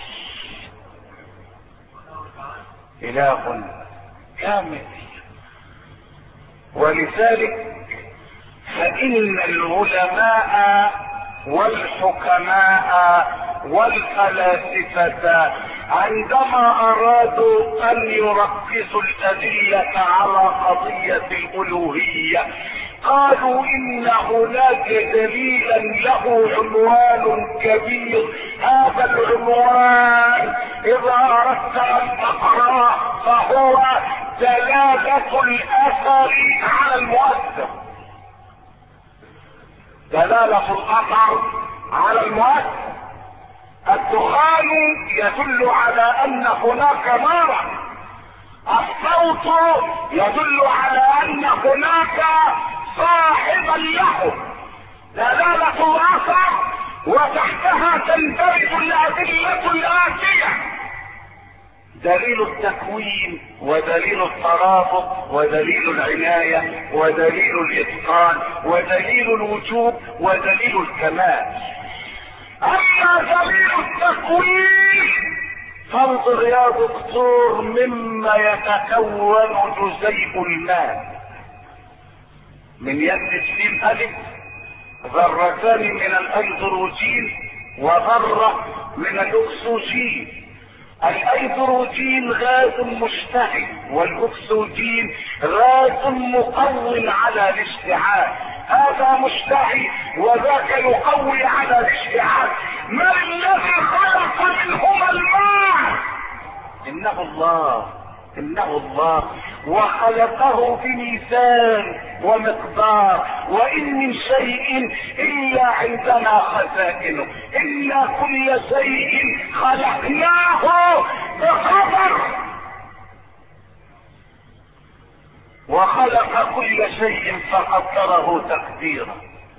Speaker 1: اله كامل. ولذلك فان العلماء والحكماء والفلاسفة عندما ارادوا ان يركزوا الادلة على قضية الالوهية قالوا ان هناك دليلا له عنوان كبير. هذا العنوان اذا اردت ان تقرأه فهو دلالة الاثر على المؤثر. دلالة الاثر على المؤثر. الدخان يدل على ان هناك نارا، الصوت يدل على ان هناك صاحبا له. دلالة الاثر وتحتها تندرج الأدلة الآتية: دليل التكوين، ودليل الترابط، ودليل العناية، ودليل الإتقان، ودليل الوجوب، ودليل الكمال. أما دليل التكوين فانظر يا دكتور مما يتكون جزيء الماء: من يد السين ألف ذرتان من الأيدروجين وذرة من الأكسجين. الأيدروجين غاز مشتعل، والأكسجين غاز مقوي على الاشتعال. هذا مشتعل وذاك يقوي على الاشتعال. ما الذي خلق منهما الماء؟ إنه الله، إنه الله، وخلقه بميزان ومقدار. وإن من شيء إلا عندنا خزائنه، إلا كل شيء خلقناه بقدر، وخلق كل شيء فقدره تقديرا.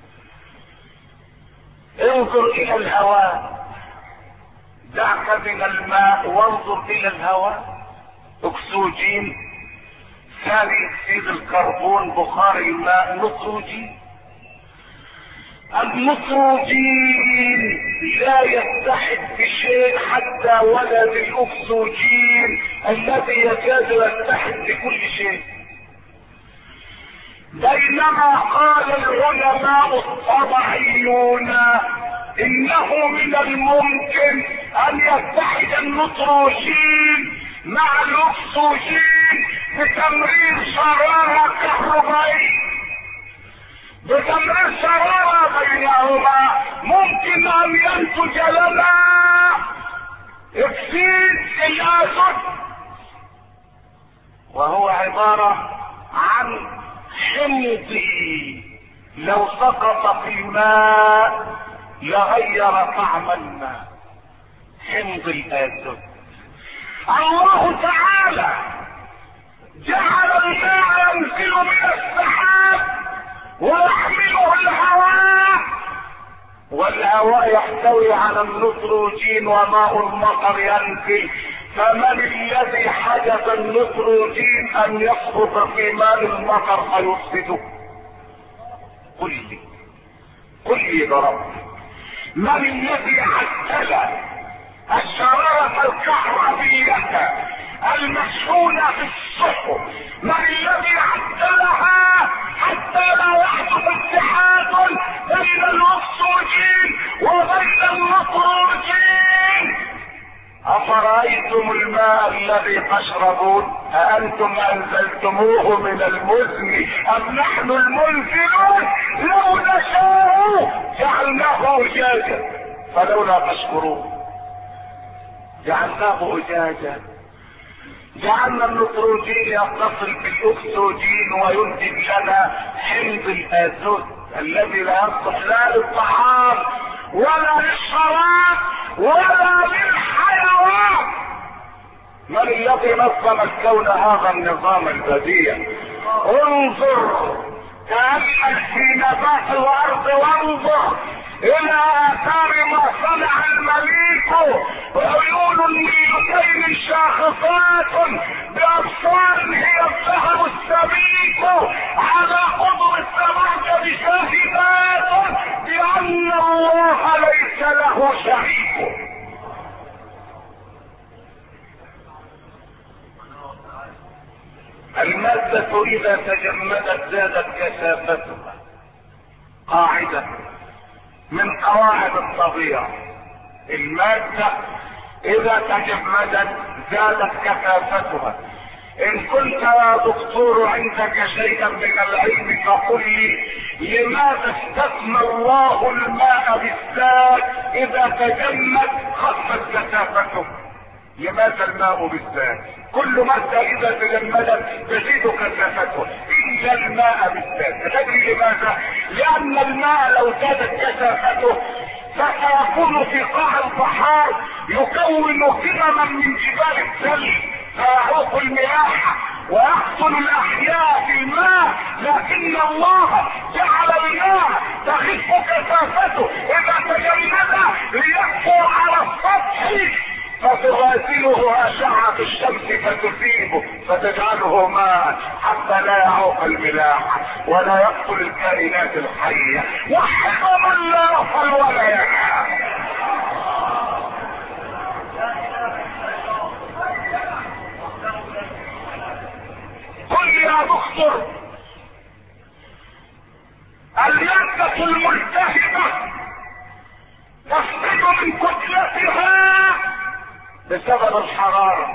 Speaker 1: انظر إلى الهواء، دعك من الماء وانظر إلى الهواء: اكسجين، ثاني اكسيد الكربون، بخار الماء، نيتروجين. النيتروجين لا يتحد بشيء حتى ولا بالاكسجين الذي يكاد يتحد بكل شيء. بينما قال العلماء الطبيعيون انه من الممكن ان يتحد النيتروجين مع الاكسجين بتمرير شرارة كهربائية، بتمرير شرارة بينهما ممكن ان ينتج لنا اكسيد الازوت، وهو عبارة عن حمضي لو سقط في الماء لغير طعم الماء، حمض الازوت. الله تعالى جعل الماء ينزل من السحاب ويحمله الهواء، والهواء يحتوي على النيتروجين وماء المطر ينزل. فمن الذي حدث النيتروجين ان يسقط في ماء المطر فيفسده؟ قل لي، قل لي برب، من الذي عدل الشرارة الكهربية المشحونة في الصحف؟ من الذي عدلها حتى لا يحدث اتحاد بين الاكسجين وبين النيتروجين؟ أفرأيتم الماء الذي تشربون أأنتم أنزلتموه من المزن أم نحن المنزلون؟ لو نشاء جعلناه أجاجا فلولا تشكرون. جعلناه أجاجا، جعلنا النيتروجين يتصل بالاكسجين وينتج لنا حمض الازوت الذي لا يصلح لا للطعام ولا للشراب ولا للحيوان. من الذي نظم الكون هذا النظام البديع؟ انظر، تأمل في نبات الارض وانظر الى اثار ما صنع المليك. عيون الملكين شاخصات بابصار هي الذهب السبيك، على قدر السماء شاهدات بان الله ليس له شريك. المادة اذا تجمدت زادت كثافتها، قاعدة من قواعد الطبيعة. المادة اذا تجمدت زادت كثافتها. ان كنت يا دكتور عندك شيئا من العلم فقل لي لماذا استثنى الله الماء بالذات؟ اذا تجمد خفت كثافته. لماذا الماء بالذات؟ كل مادة اذا تجمدت تزيد كثافته الا الماء بالذات. تدري لماذا؟ لان الماء لو زادت كثافته فسيكون في قاع البحار يكون قمما من جبال الثلج فيعوق المياه ويحصل الاحياء في الماء. لكن الله جعل الماء تخف كثافته اذا تجمد تأخذه أشعة الشمس فتثيبه فتجعله ماء حتى لا يعوق الملاحة ولا يقتل الكائنات الحية، وحكم لا يفعل ولا يفعل. قل يا دكتور، المادة الملتهبة تفقد من كتلتها بسبب الحرارة.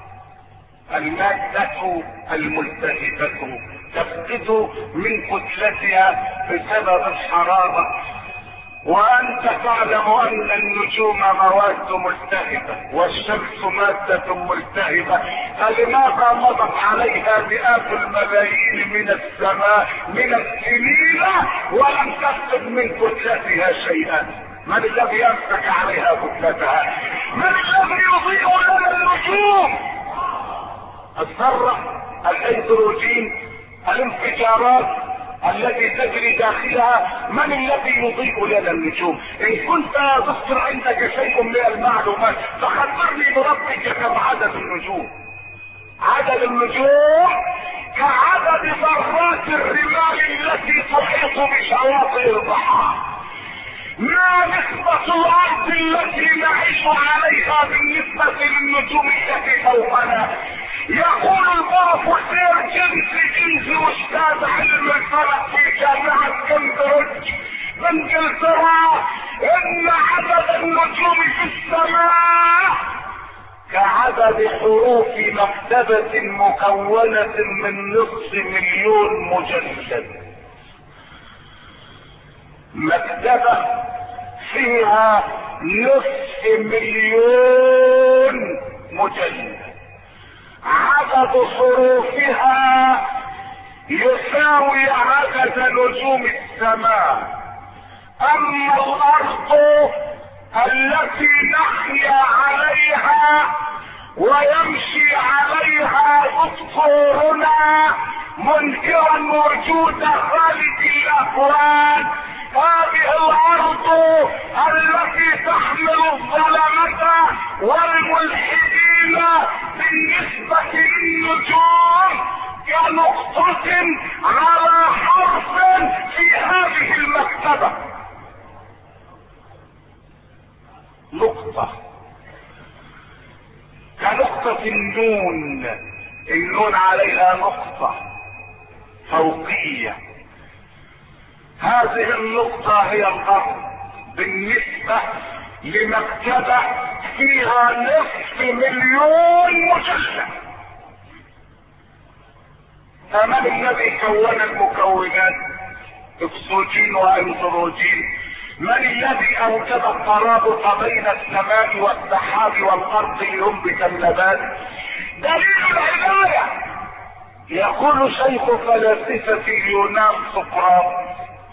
Speaker 1: المادة الملتهبة تفقد من كتلتها بسبب الحرارة، وانت تعلم ان النجوم مواد ملتهبة والشمس مادة ملتهبة، فلماذا مضت عليها مئات الملايين من السماء من السنين ولم تفقد من كتلتها شيئا؟ من الذي يمسك عليها كتلتها؟ من الذي يضيء لنا النجوم؟ الذرة، الهيدروجين، الانفجارات التي تجري داخلها، من الذي يضيء لنا النجوم؟ ان كنت يا دكتور عندك شيء من المعلومات فخبرني بربك كم عدد النجوم. عدد النجوم كعدد ذرات الرمال التي تحيط بشواطئ البحار. ما نسبة الارض التي نعيش عليها بالنسبة للنجوم التي فوقنا؟ يقول البروفيسور جيمس جينز استاذ علم الفلك في جامعة كامبريدج بانجلترا ان عدد النجوم في السماء كعدد حروف مكتبة مكونة من نصف مليون مجلد. مكتبة فيها نصف مليون مجلد، عدد حروفها يساوي عدد نجوم السماء. اما الارض التي نحيا عليها ويمشي عليها دكتورنا منكرا وجود خالق الاكوان، هذه الارض التي تحمل الظلمة والملحدين بالنسبة للنجوم كنقطة على حرف في هذه المكتبة. نقطة كنقطة النون، النون عليها نقطة فوقية. هذه النقطة هي الأرض بالنسبة لمكتبة فيها نصف مليون مجلد. فمن الذي كون المكونات؟ اكسجين وهيدروجين. من الذي اوجد الترابط بين السماء والسحاب والارض لينبت النبات؟ دليل العناية. يقول شيخ فلاسفة اليونان سقراط: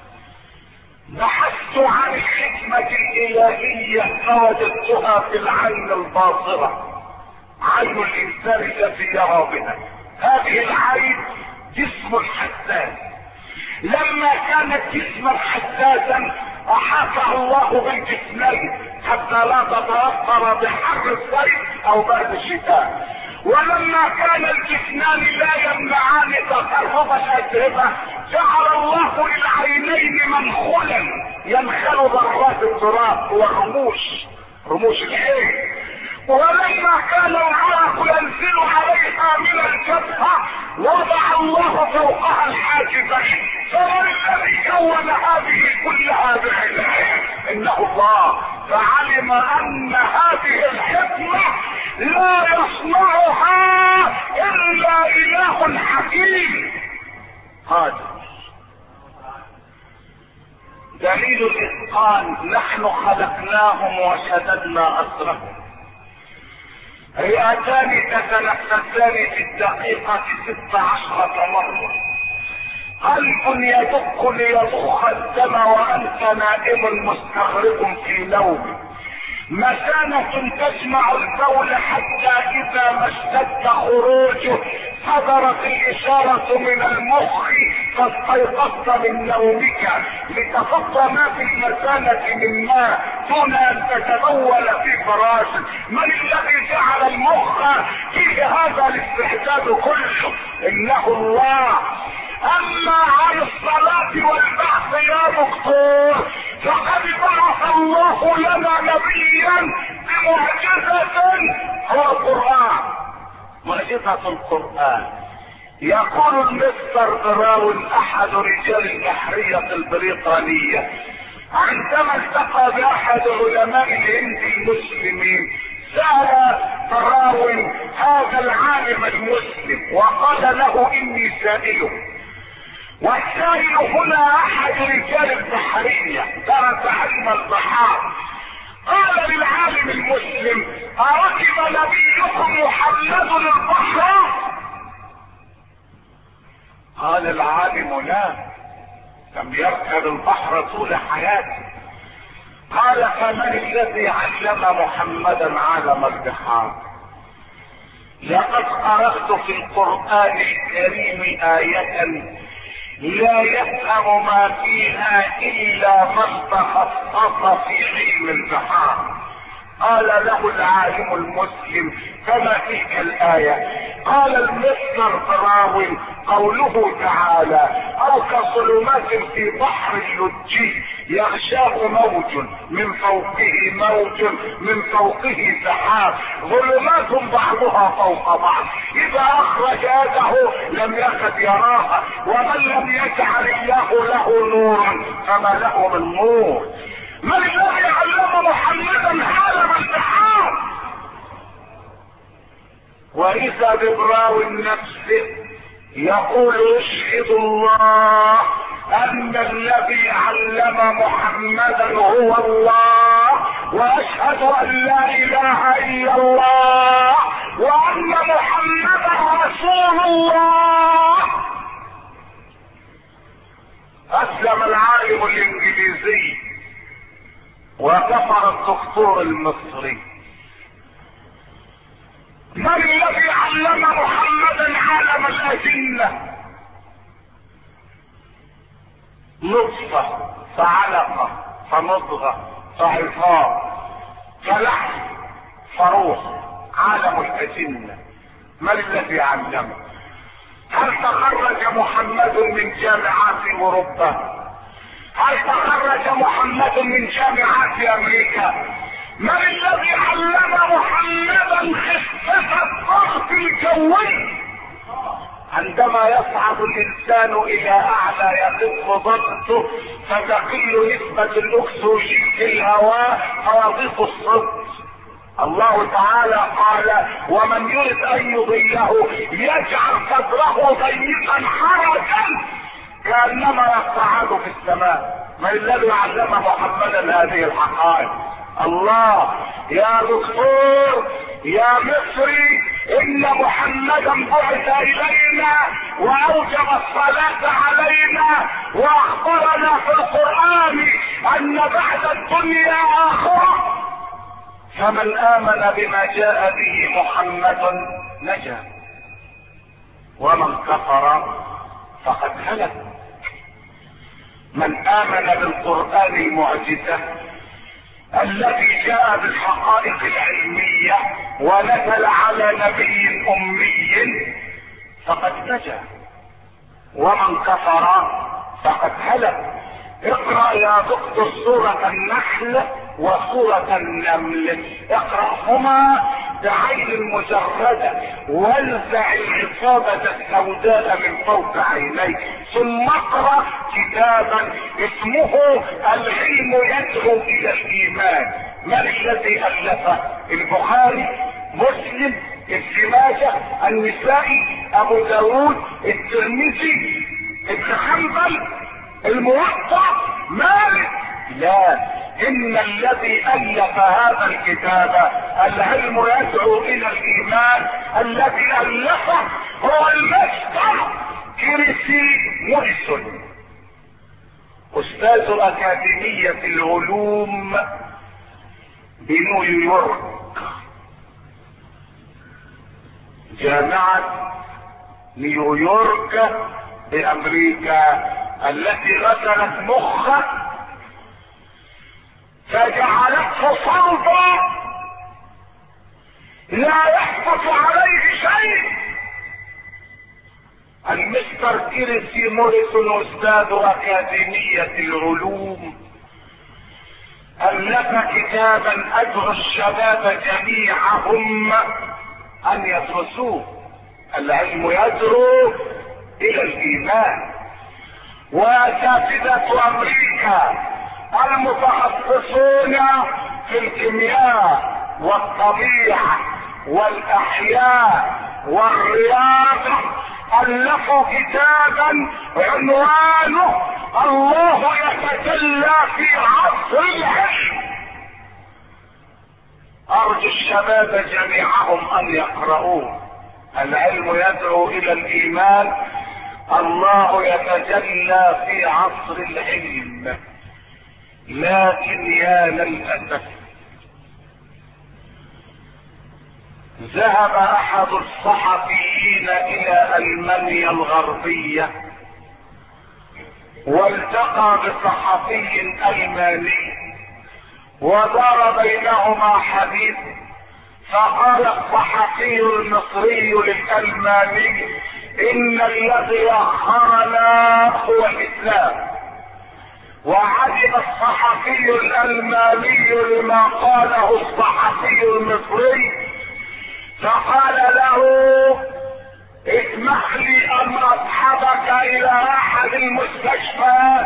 Speaker 1: بحثت عن الحكمة الإلهية فوجدتها في العين الباصرة، عين الإنسان التي يرى بها. هذه العين جسم حساس، لما كانت جسما حساسا احاطه الله بالجسمين حتى لا تتاثر بحر الصيف او برد الشتاء، ولما كان الجسمان لا يمنعان تقرب الاتربه جعل الله للعينين منخلا ينخل ذرات التراب والرموش، رموش العين. ولما كان العرق ينزل عليها من الجبهة وضع الله فوقها الحاجبين. فمن الذي كون هذه كلها بعلمه؟ انه الله، فعلم ان هذه الحكمة لا يصنعها الا اله حكيم قادر. دليل الاتقان: نحن خلقناهم وشددنا اسرهم. رئتان تتنفسان في الدقيقة ست عشرة مرة. قلب يدق ليضخ الدم وانت نائم مستغرق في نوم. مثانة تجمع البول حتى اذا ما اشتد خروجه صدرت الاشارة من المخ فاستيقظت من نومك لتفضى ما في المثانة من ماء دون ان تتبول في فراشك. من الذي جعل المخ فيه هذا الاستعداد كله؟ انه الله. اما عن الصلاة والبحث يا دكتور فقد بعث الله لنا نبيا بمعجزة هو القرآن، معجزة القرآن. يقول المستر براون احد رجال البحرية البريطانية عندما التقى باحد علماء الهند المسلمين، سأل براون هذا العالم المسلم وقال له اني سائله، والسائل هنا احد رجال البحرية درس علم البحار. قال للعالم المسلم اركب نبيكم محمد البحر؟ قال العالم لا، لم يركب البحر طول حياته. قال فمن الذي علم محمدا عالم البحار؟ لقد قرأت في القرآن الكريم آية لا يفهم ما فيها الا من تخصص في علم البحار. قال له العالم المسلم فما تلك الآية؟ قال المستر براون قوله تعالى او كظلمات في بحر اللجي يغشاه موج من فوقه موج من فوقه سحاب ظلمات بعضها فوق بعض اذا اخرج يده لم يكد يراها ومن لم يجعل الله له نورا فما له من نور. من الذي علم محمدا عالم البحار؟ واذا ببراون نفسه يقول اشهد الله ان الذي علم محمدا هو الله واشهد ان لا اله الا الله وان محمدا رسول الله. اسلم العالم الانجليزي وكفر الدكتور المصري. من الذي علم محمدا عالم الاجنة؟ نطفة فعلقة فمضغة فعظام فلحم فروح، عالم الاجنة. من الذي علمه؟ هل تخرج محمد من جامعات اوروبا؟ هل تخرج محمد من جامعات امريكا؟ من الذي علم محمدا خفة الضغط الجوي؟ عندما يصعد الانسان الى اعلى يخف ضغطه فتقل نسبة الاكسجين في الهواء فيضيق الصوت. الله تعالى قال ومن يرد ان يضله يجعل صدره ضيقا حرجا كانما يصعد في السماء. من الذي علم محمدا هذه الحقائق؟ الله. يا دكتور يا مصري ان محمدا بعث الينا واوجب الصلاة علينا واخبرنا في القرآن ان بعد الدنيا اخرة، فمن امن بما جاء به محمد نجا ومن كفر فقد هلك. من امن بالقرآن المعجزة الذي جاء بالحقائق العلمية ونزل على نبي امي فقد نجا ومن كفر فقد هلك. اقرأ يا دكتور سورة النحل وسورة النمل، اقرأهما بعين مجردة والزع العصابة السوداء من فوق عينيك، ثم اقرأ كتابا اسمه العلم يدعو الى الايمان. من الذي الفه؟ البخاري، مسلم، ابن ماجه، النسائي، ابو داود، الترمذي، ابن حنبل، الموطأ، مالك؟ لا، ان الذي الف هذا الكتاب العلم يدعو الى الايمان الذي الفه هو المستر كريسي موريسون، استاذ اكاديمية العلوم بنيويورك، جامعة نيويورك بامريكا التي غسلت مخه فجعلته صلبا لا يحدث عليه شيء. المستر كيرسي موريسون استاذ اكاديمية العلوم الف كتابا ادعو الشباب جميعهم ان يدرسوه. العلم يدعو الى الايمان. واساتذة امريكا المتخصصون في الكيمياء والطبيعة والاحياء والرياضة الفوا كتابا عنوانه الله يتجلى في عصر العلم. ارجو الشباب جميعهم ان يقرؤوه. العلم يدعو الى الايمان، الله يتجلى في عصر العلم. لكن يا للاسف ذهب احد الصحفيين الى المانيا الغربية والتقى بصحفي الماني ودار بينهما حديث، فقال الصحفي المصري للالماني ان الذي اخرنا هو الاسلام. وعجب الصحفي الالماني لما قاله الصحفي المصري، فقال له اسمح لي ان اصحبك الى احد المستشفيات.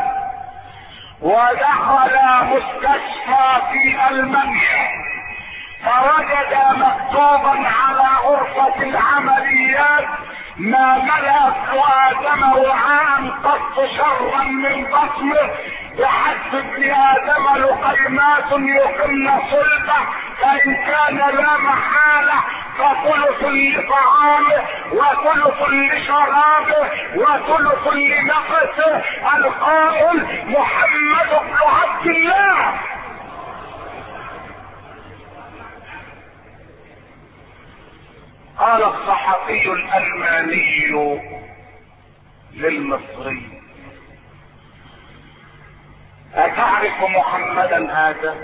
Speaker 1: ودخل مستشفى في المانيا فوجد مكتوبا على غرفة العمليات ما ملأ ادم وعاء قط شرا من بطنه بحسب ابن ادم لقيمات يقمن صلبه، فان كان لا محاله فثلث لطعامه وثلث لشرابه وثلث لنفسه. القائل محمد بن عبد الله. قال الصحفي الالماني للمصري اتعرف محمدا هذا؟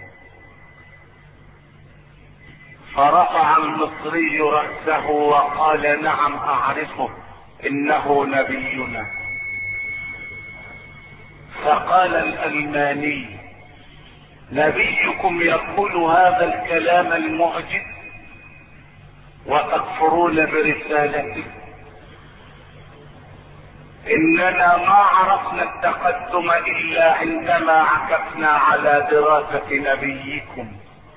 Speaker 1: فرفع المصري رأسه وقال نعم اعرفه، انه نبينا. فقال الالماني نبيكم يقول هذا الكلام المعجز وتكفرون برسالته؟ اننا ما عرفنا التقدم الا عندما عكفنا على دراسة نبيكم.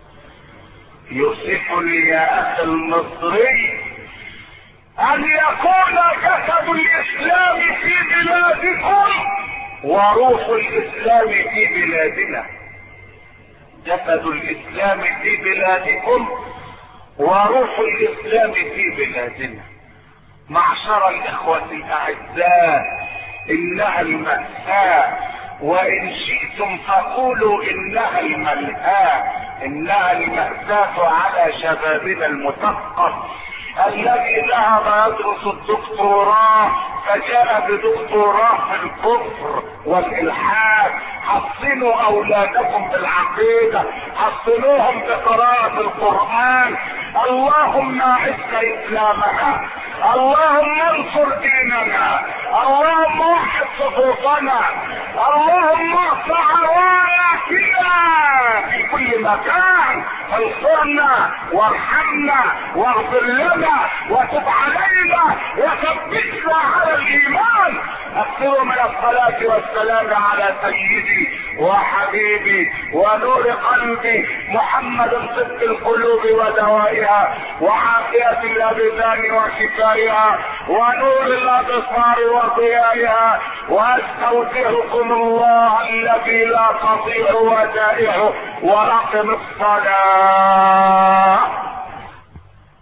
Speaker 1: يؤسفني يا اخي المصري ان يكون جسد الاسلام في بلادكم وروح الاسلام في بلادنا. جسد الاسلام في بلادكم وروح الاسلام في بلادنا. معشر الاخوة الاعزاء، انها المأساة، وان شئتم فقولوا انها الملهاة. انها المأساة على شبابنا المثقف الذي ذهب يدرس الدكتوراه فجاء بدكتوراه في الكفر والالحاد. حصنوا اولادكم بالعقيدة، حصنوهم بقراءة القرآن. اللهم اعز اسلامنا، اللهم انصر ديننا، اللهم وحد صفوفنا، اللهم ارفع راياتنا في كل مكان. انصرنا وارحمنا واغفر لنا وتب علينا وثبتنا على الايمان. اكثروا من الصلاة والسلام على سيدي وحبيبي ونور قلبي محمد صدق القلوب ودوائها وعافية الابدان وشفائها ونور الابصار وضيائها. واستودعكم الله الذي لا تضيع ودائعه واقم الصلاة.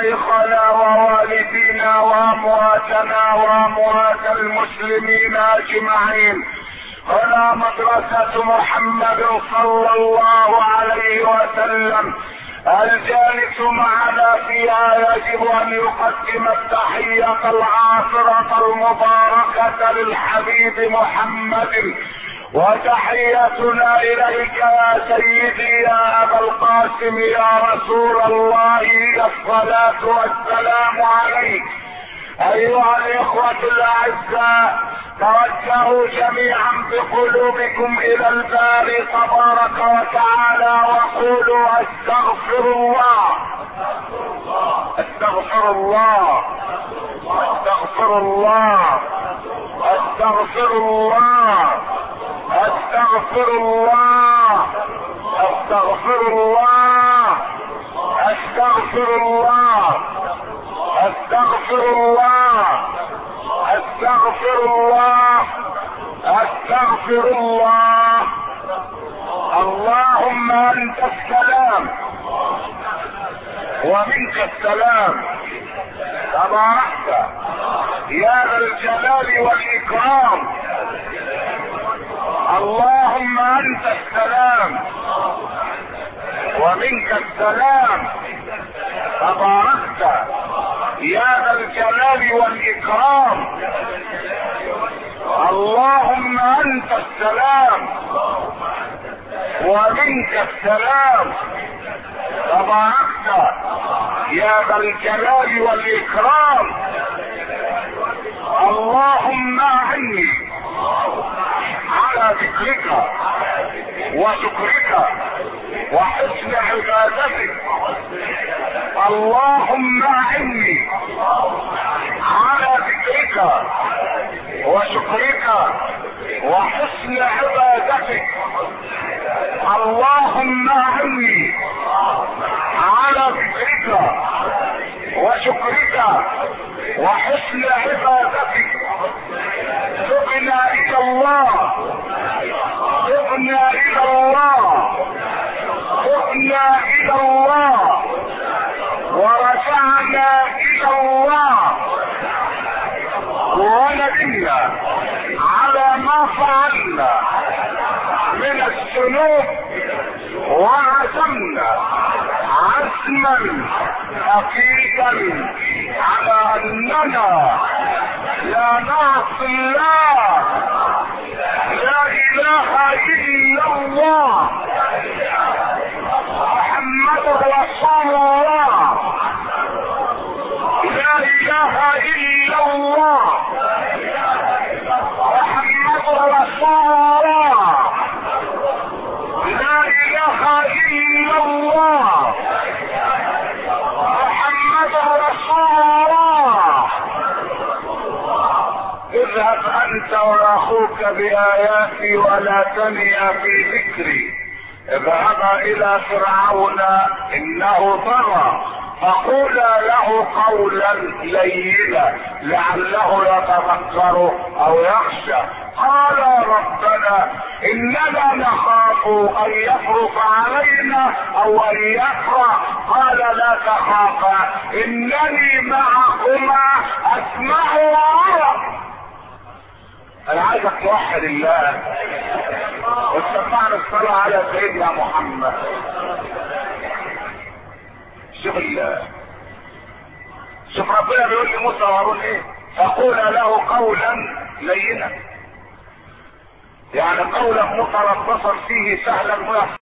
Speaker 1: شيخنا ووالدينا وامواتنا واموات المسلمين اجمعين. هنا مدرسة محمد صلى الله عليه وسلم. الجالس معنا فيها يجب ان يقدم التحية العاطرة المباركة للحبيب محمد، وتحيتنا اليك يا سيدي يا ابا القاسم يا رسول الله الصلاة والسلام عليك. ايها الاخوة الاعزاء، توجهوا جميعا بقلوبكم الى الباري تبارك وتعالى وقولوا استغفر الله استغفر الله استغفر الله استغفر الله استغفر الله استغفر الله استغفر الله استغفر الله استغفر الله استغفر الله. اللهم انت السلام ومنك السلام، تباركت يا ذا الجلال والاكرام. اللهم انت السلام ومنك السلام، تباركت يا ذا الجلال والاكرام. اللهم انت السلام ومنك السلام، تباركت يا ذا الجلال والاكرام. اللهم اعني على ذكرك وشكرك وحسن عبادتك. اللهم اعني على ذكرك وشكرك وحسن عبادتك. اللهم اعني على ذكرك وشكرك وحسن عبادتك. تبنا الى الله تبنا الى الله تبنا الى الله ورجعنا الى الله، وندمنا على ما فعلنا من الذنوب، وعزمنا عزما اكيدا على اننا لا نعصي الله. لا اله الا الله محمد رسول الله. لا اله الا الله محمد رسول الله. لا اله الا الله محمد رسول الله. اذهب انت واخوك باياتي ولا تنيا في ذكري. اذهبا الى فرعون انه طغى فقولا له قولا لينا لعله يتذكر او يخشى. قال ربنا اننا نخاف ان يفرط علينا او ان يكره. قال لا تخافا انني معكما اسمع وارى. انا عايزك توحد الله وتسمعنا الصلاة على سيدنا محمد. شوف الله، شوف ربنا بيقول لموسى وهارون ايه؟ فقول له قولا لينا، يعني قولا متربصا فيه سهلا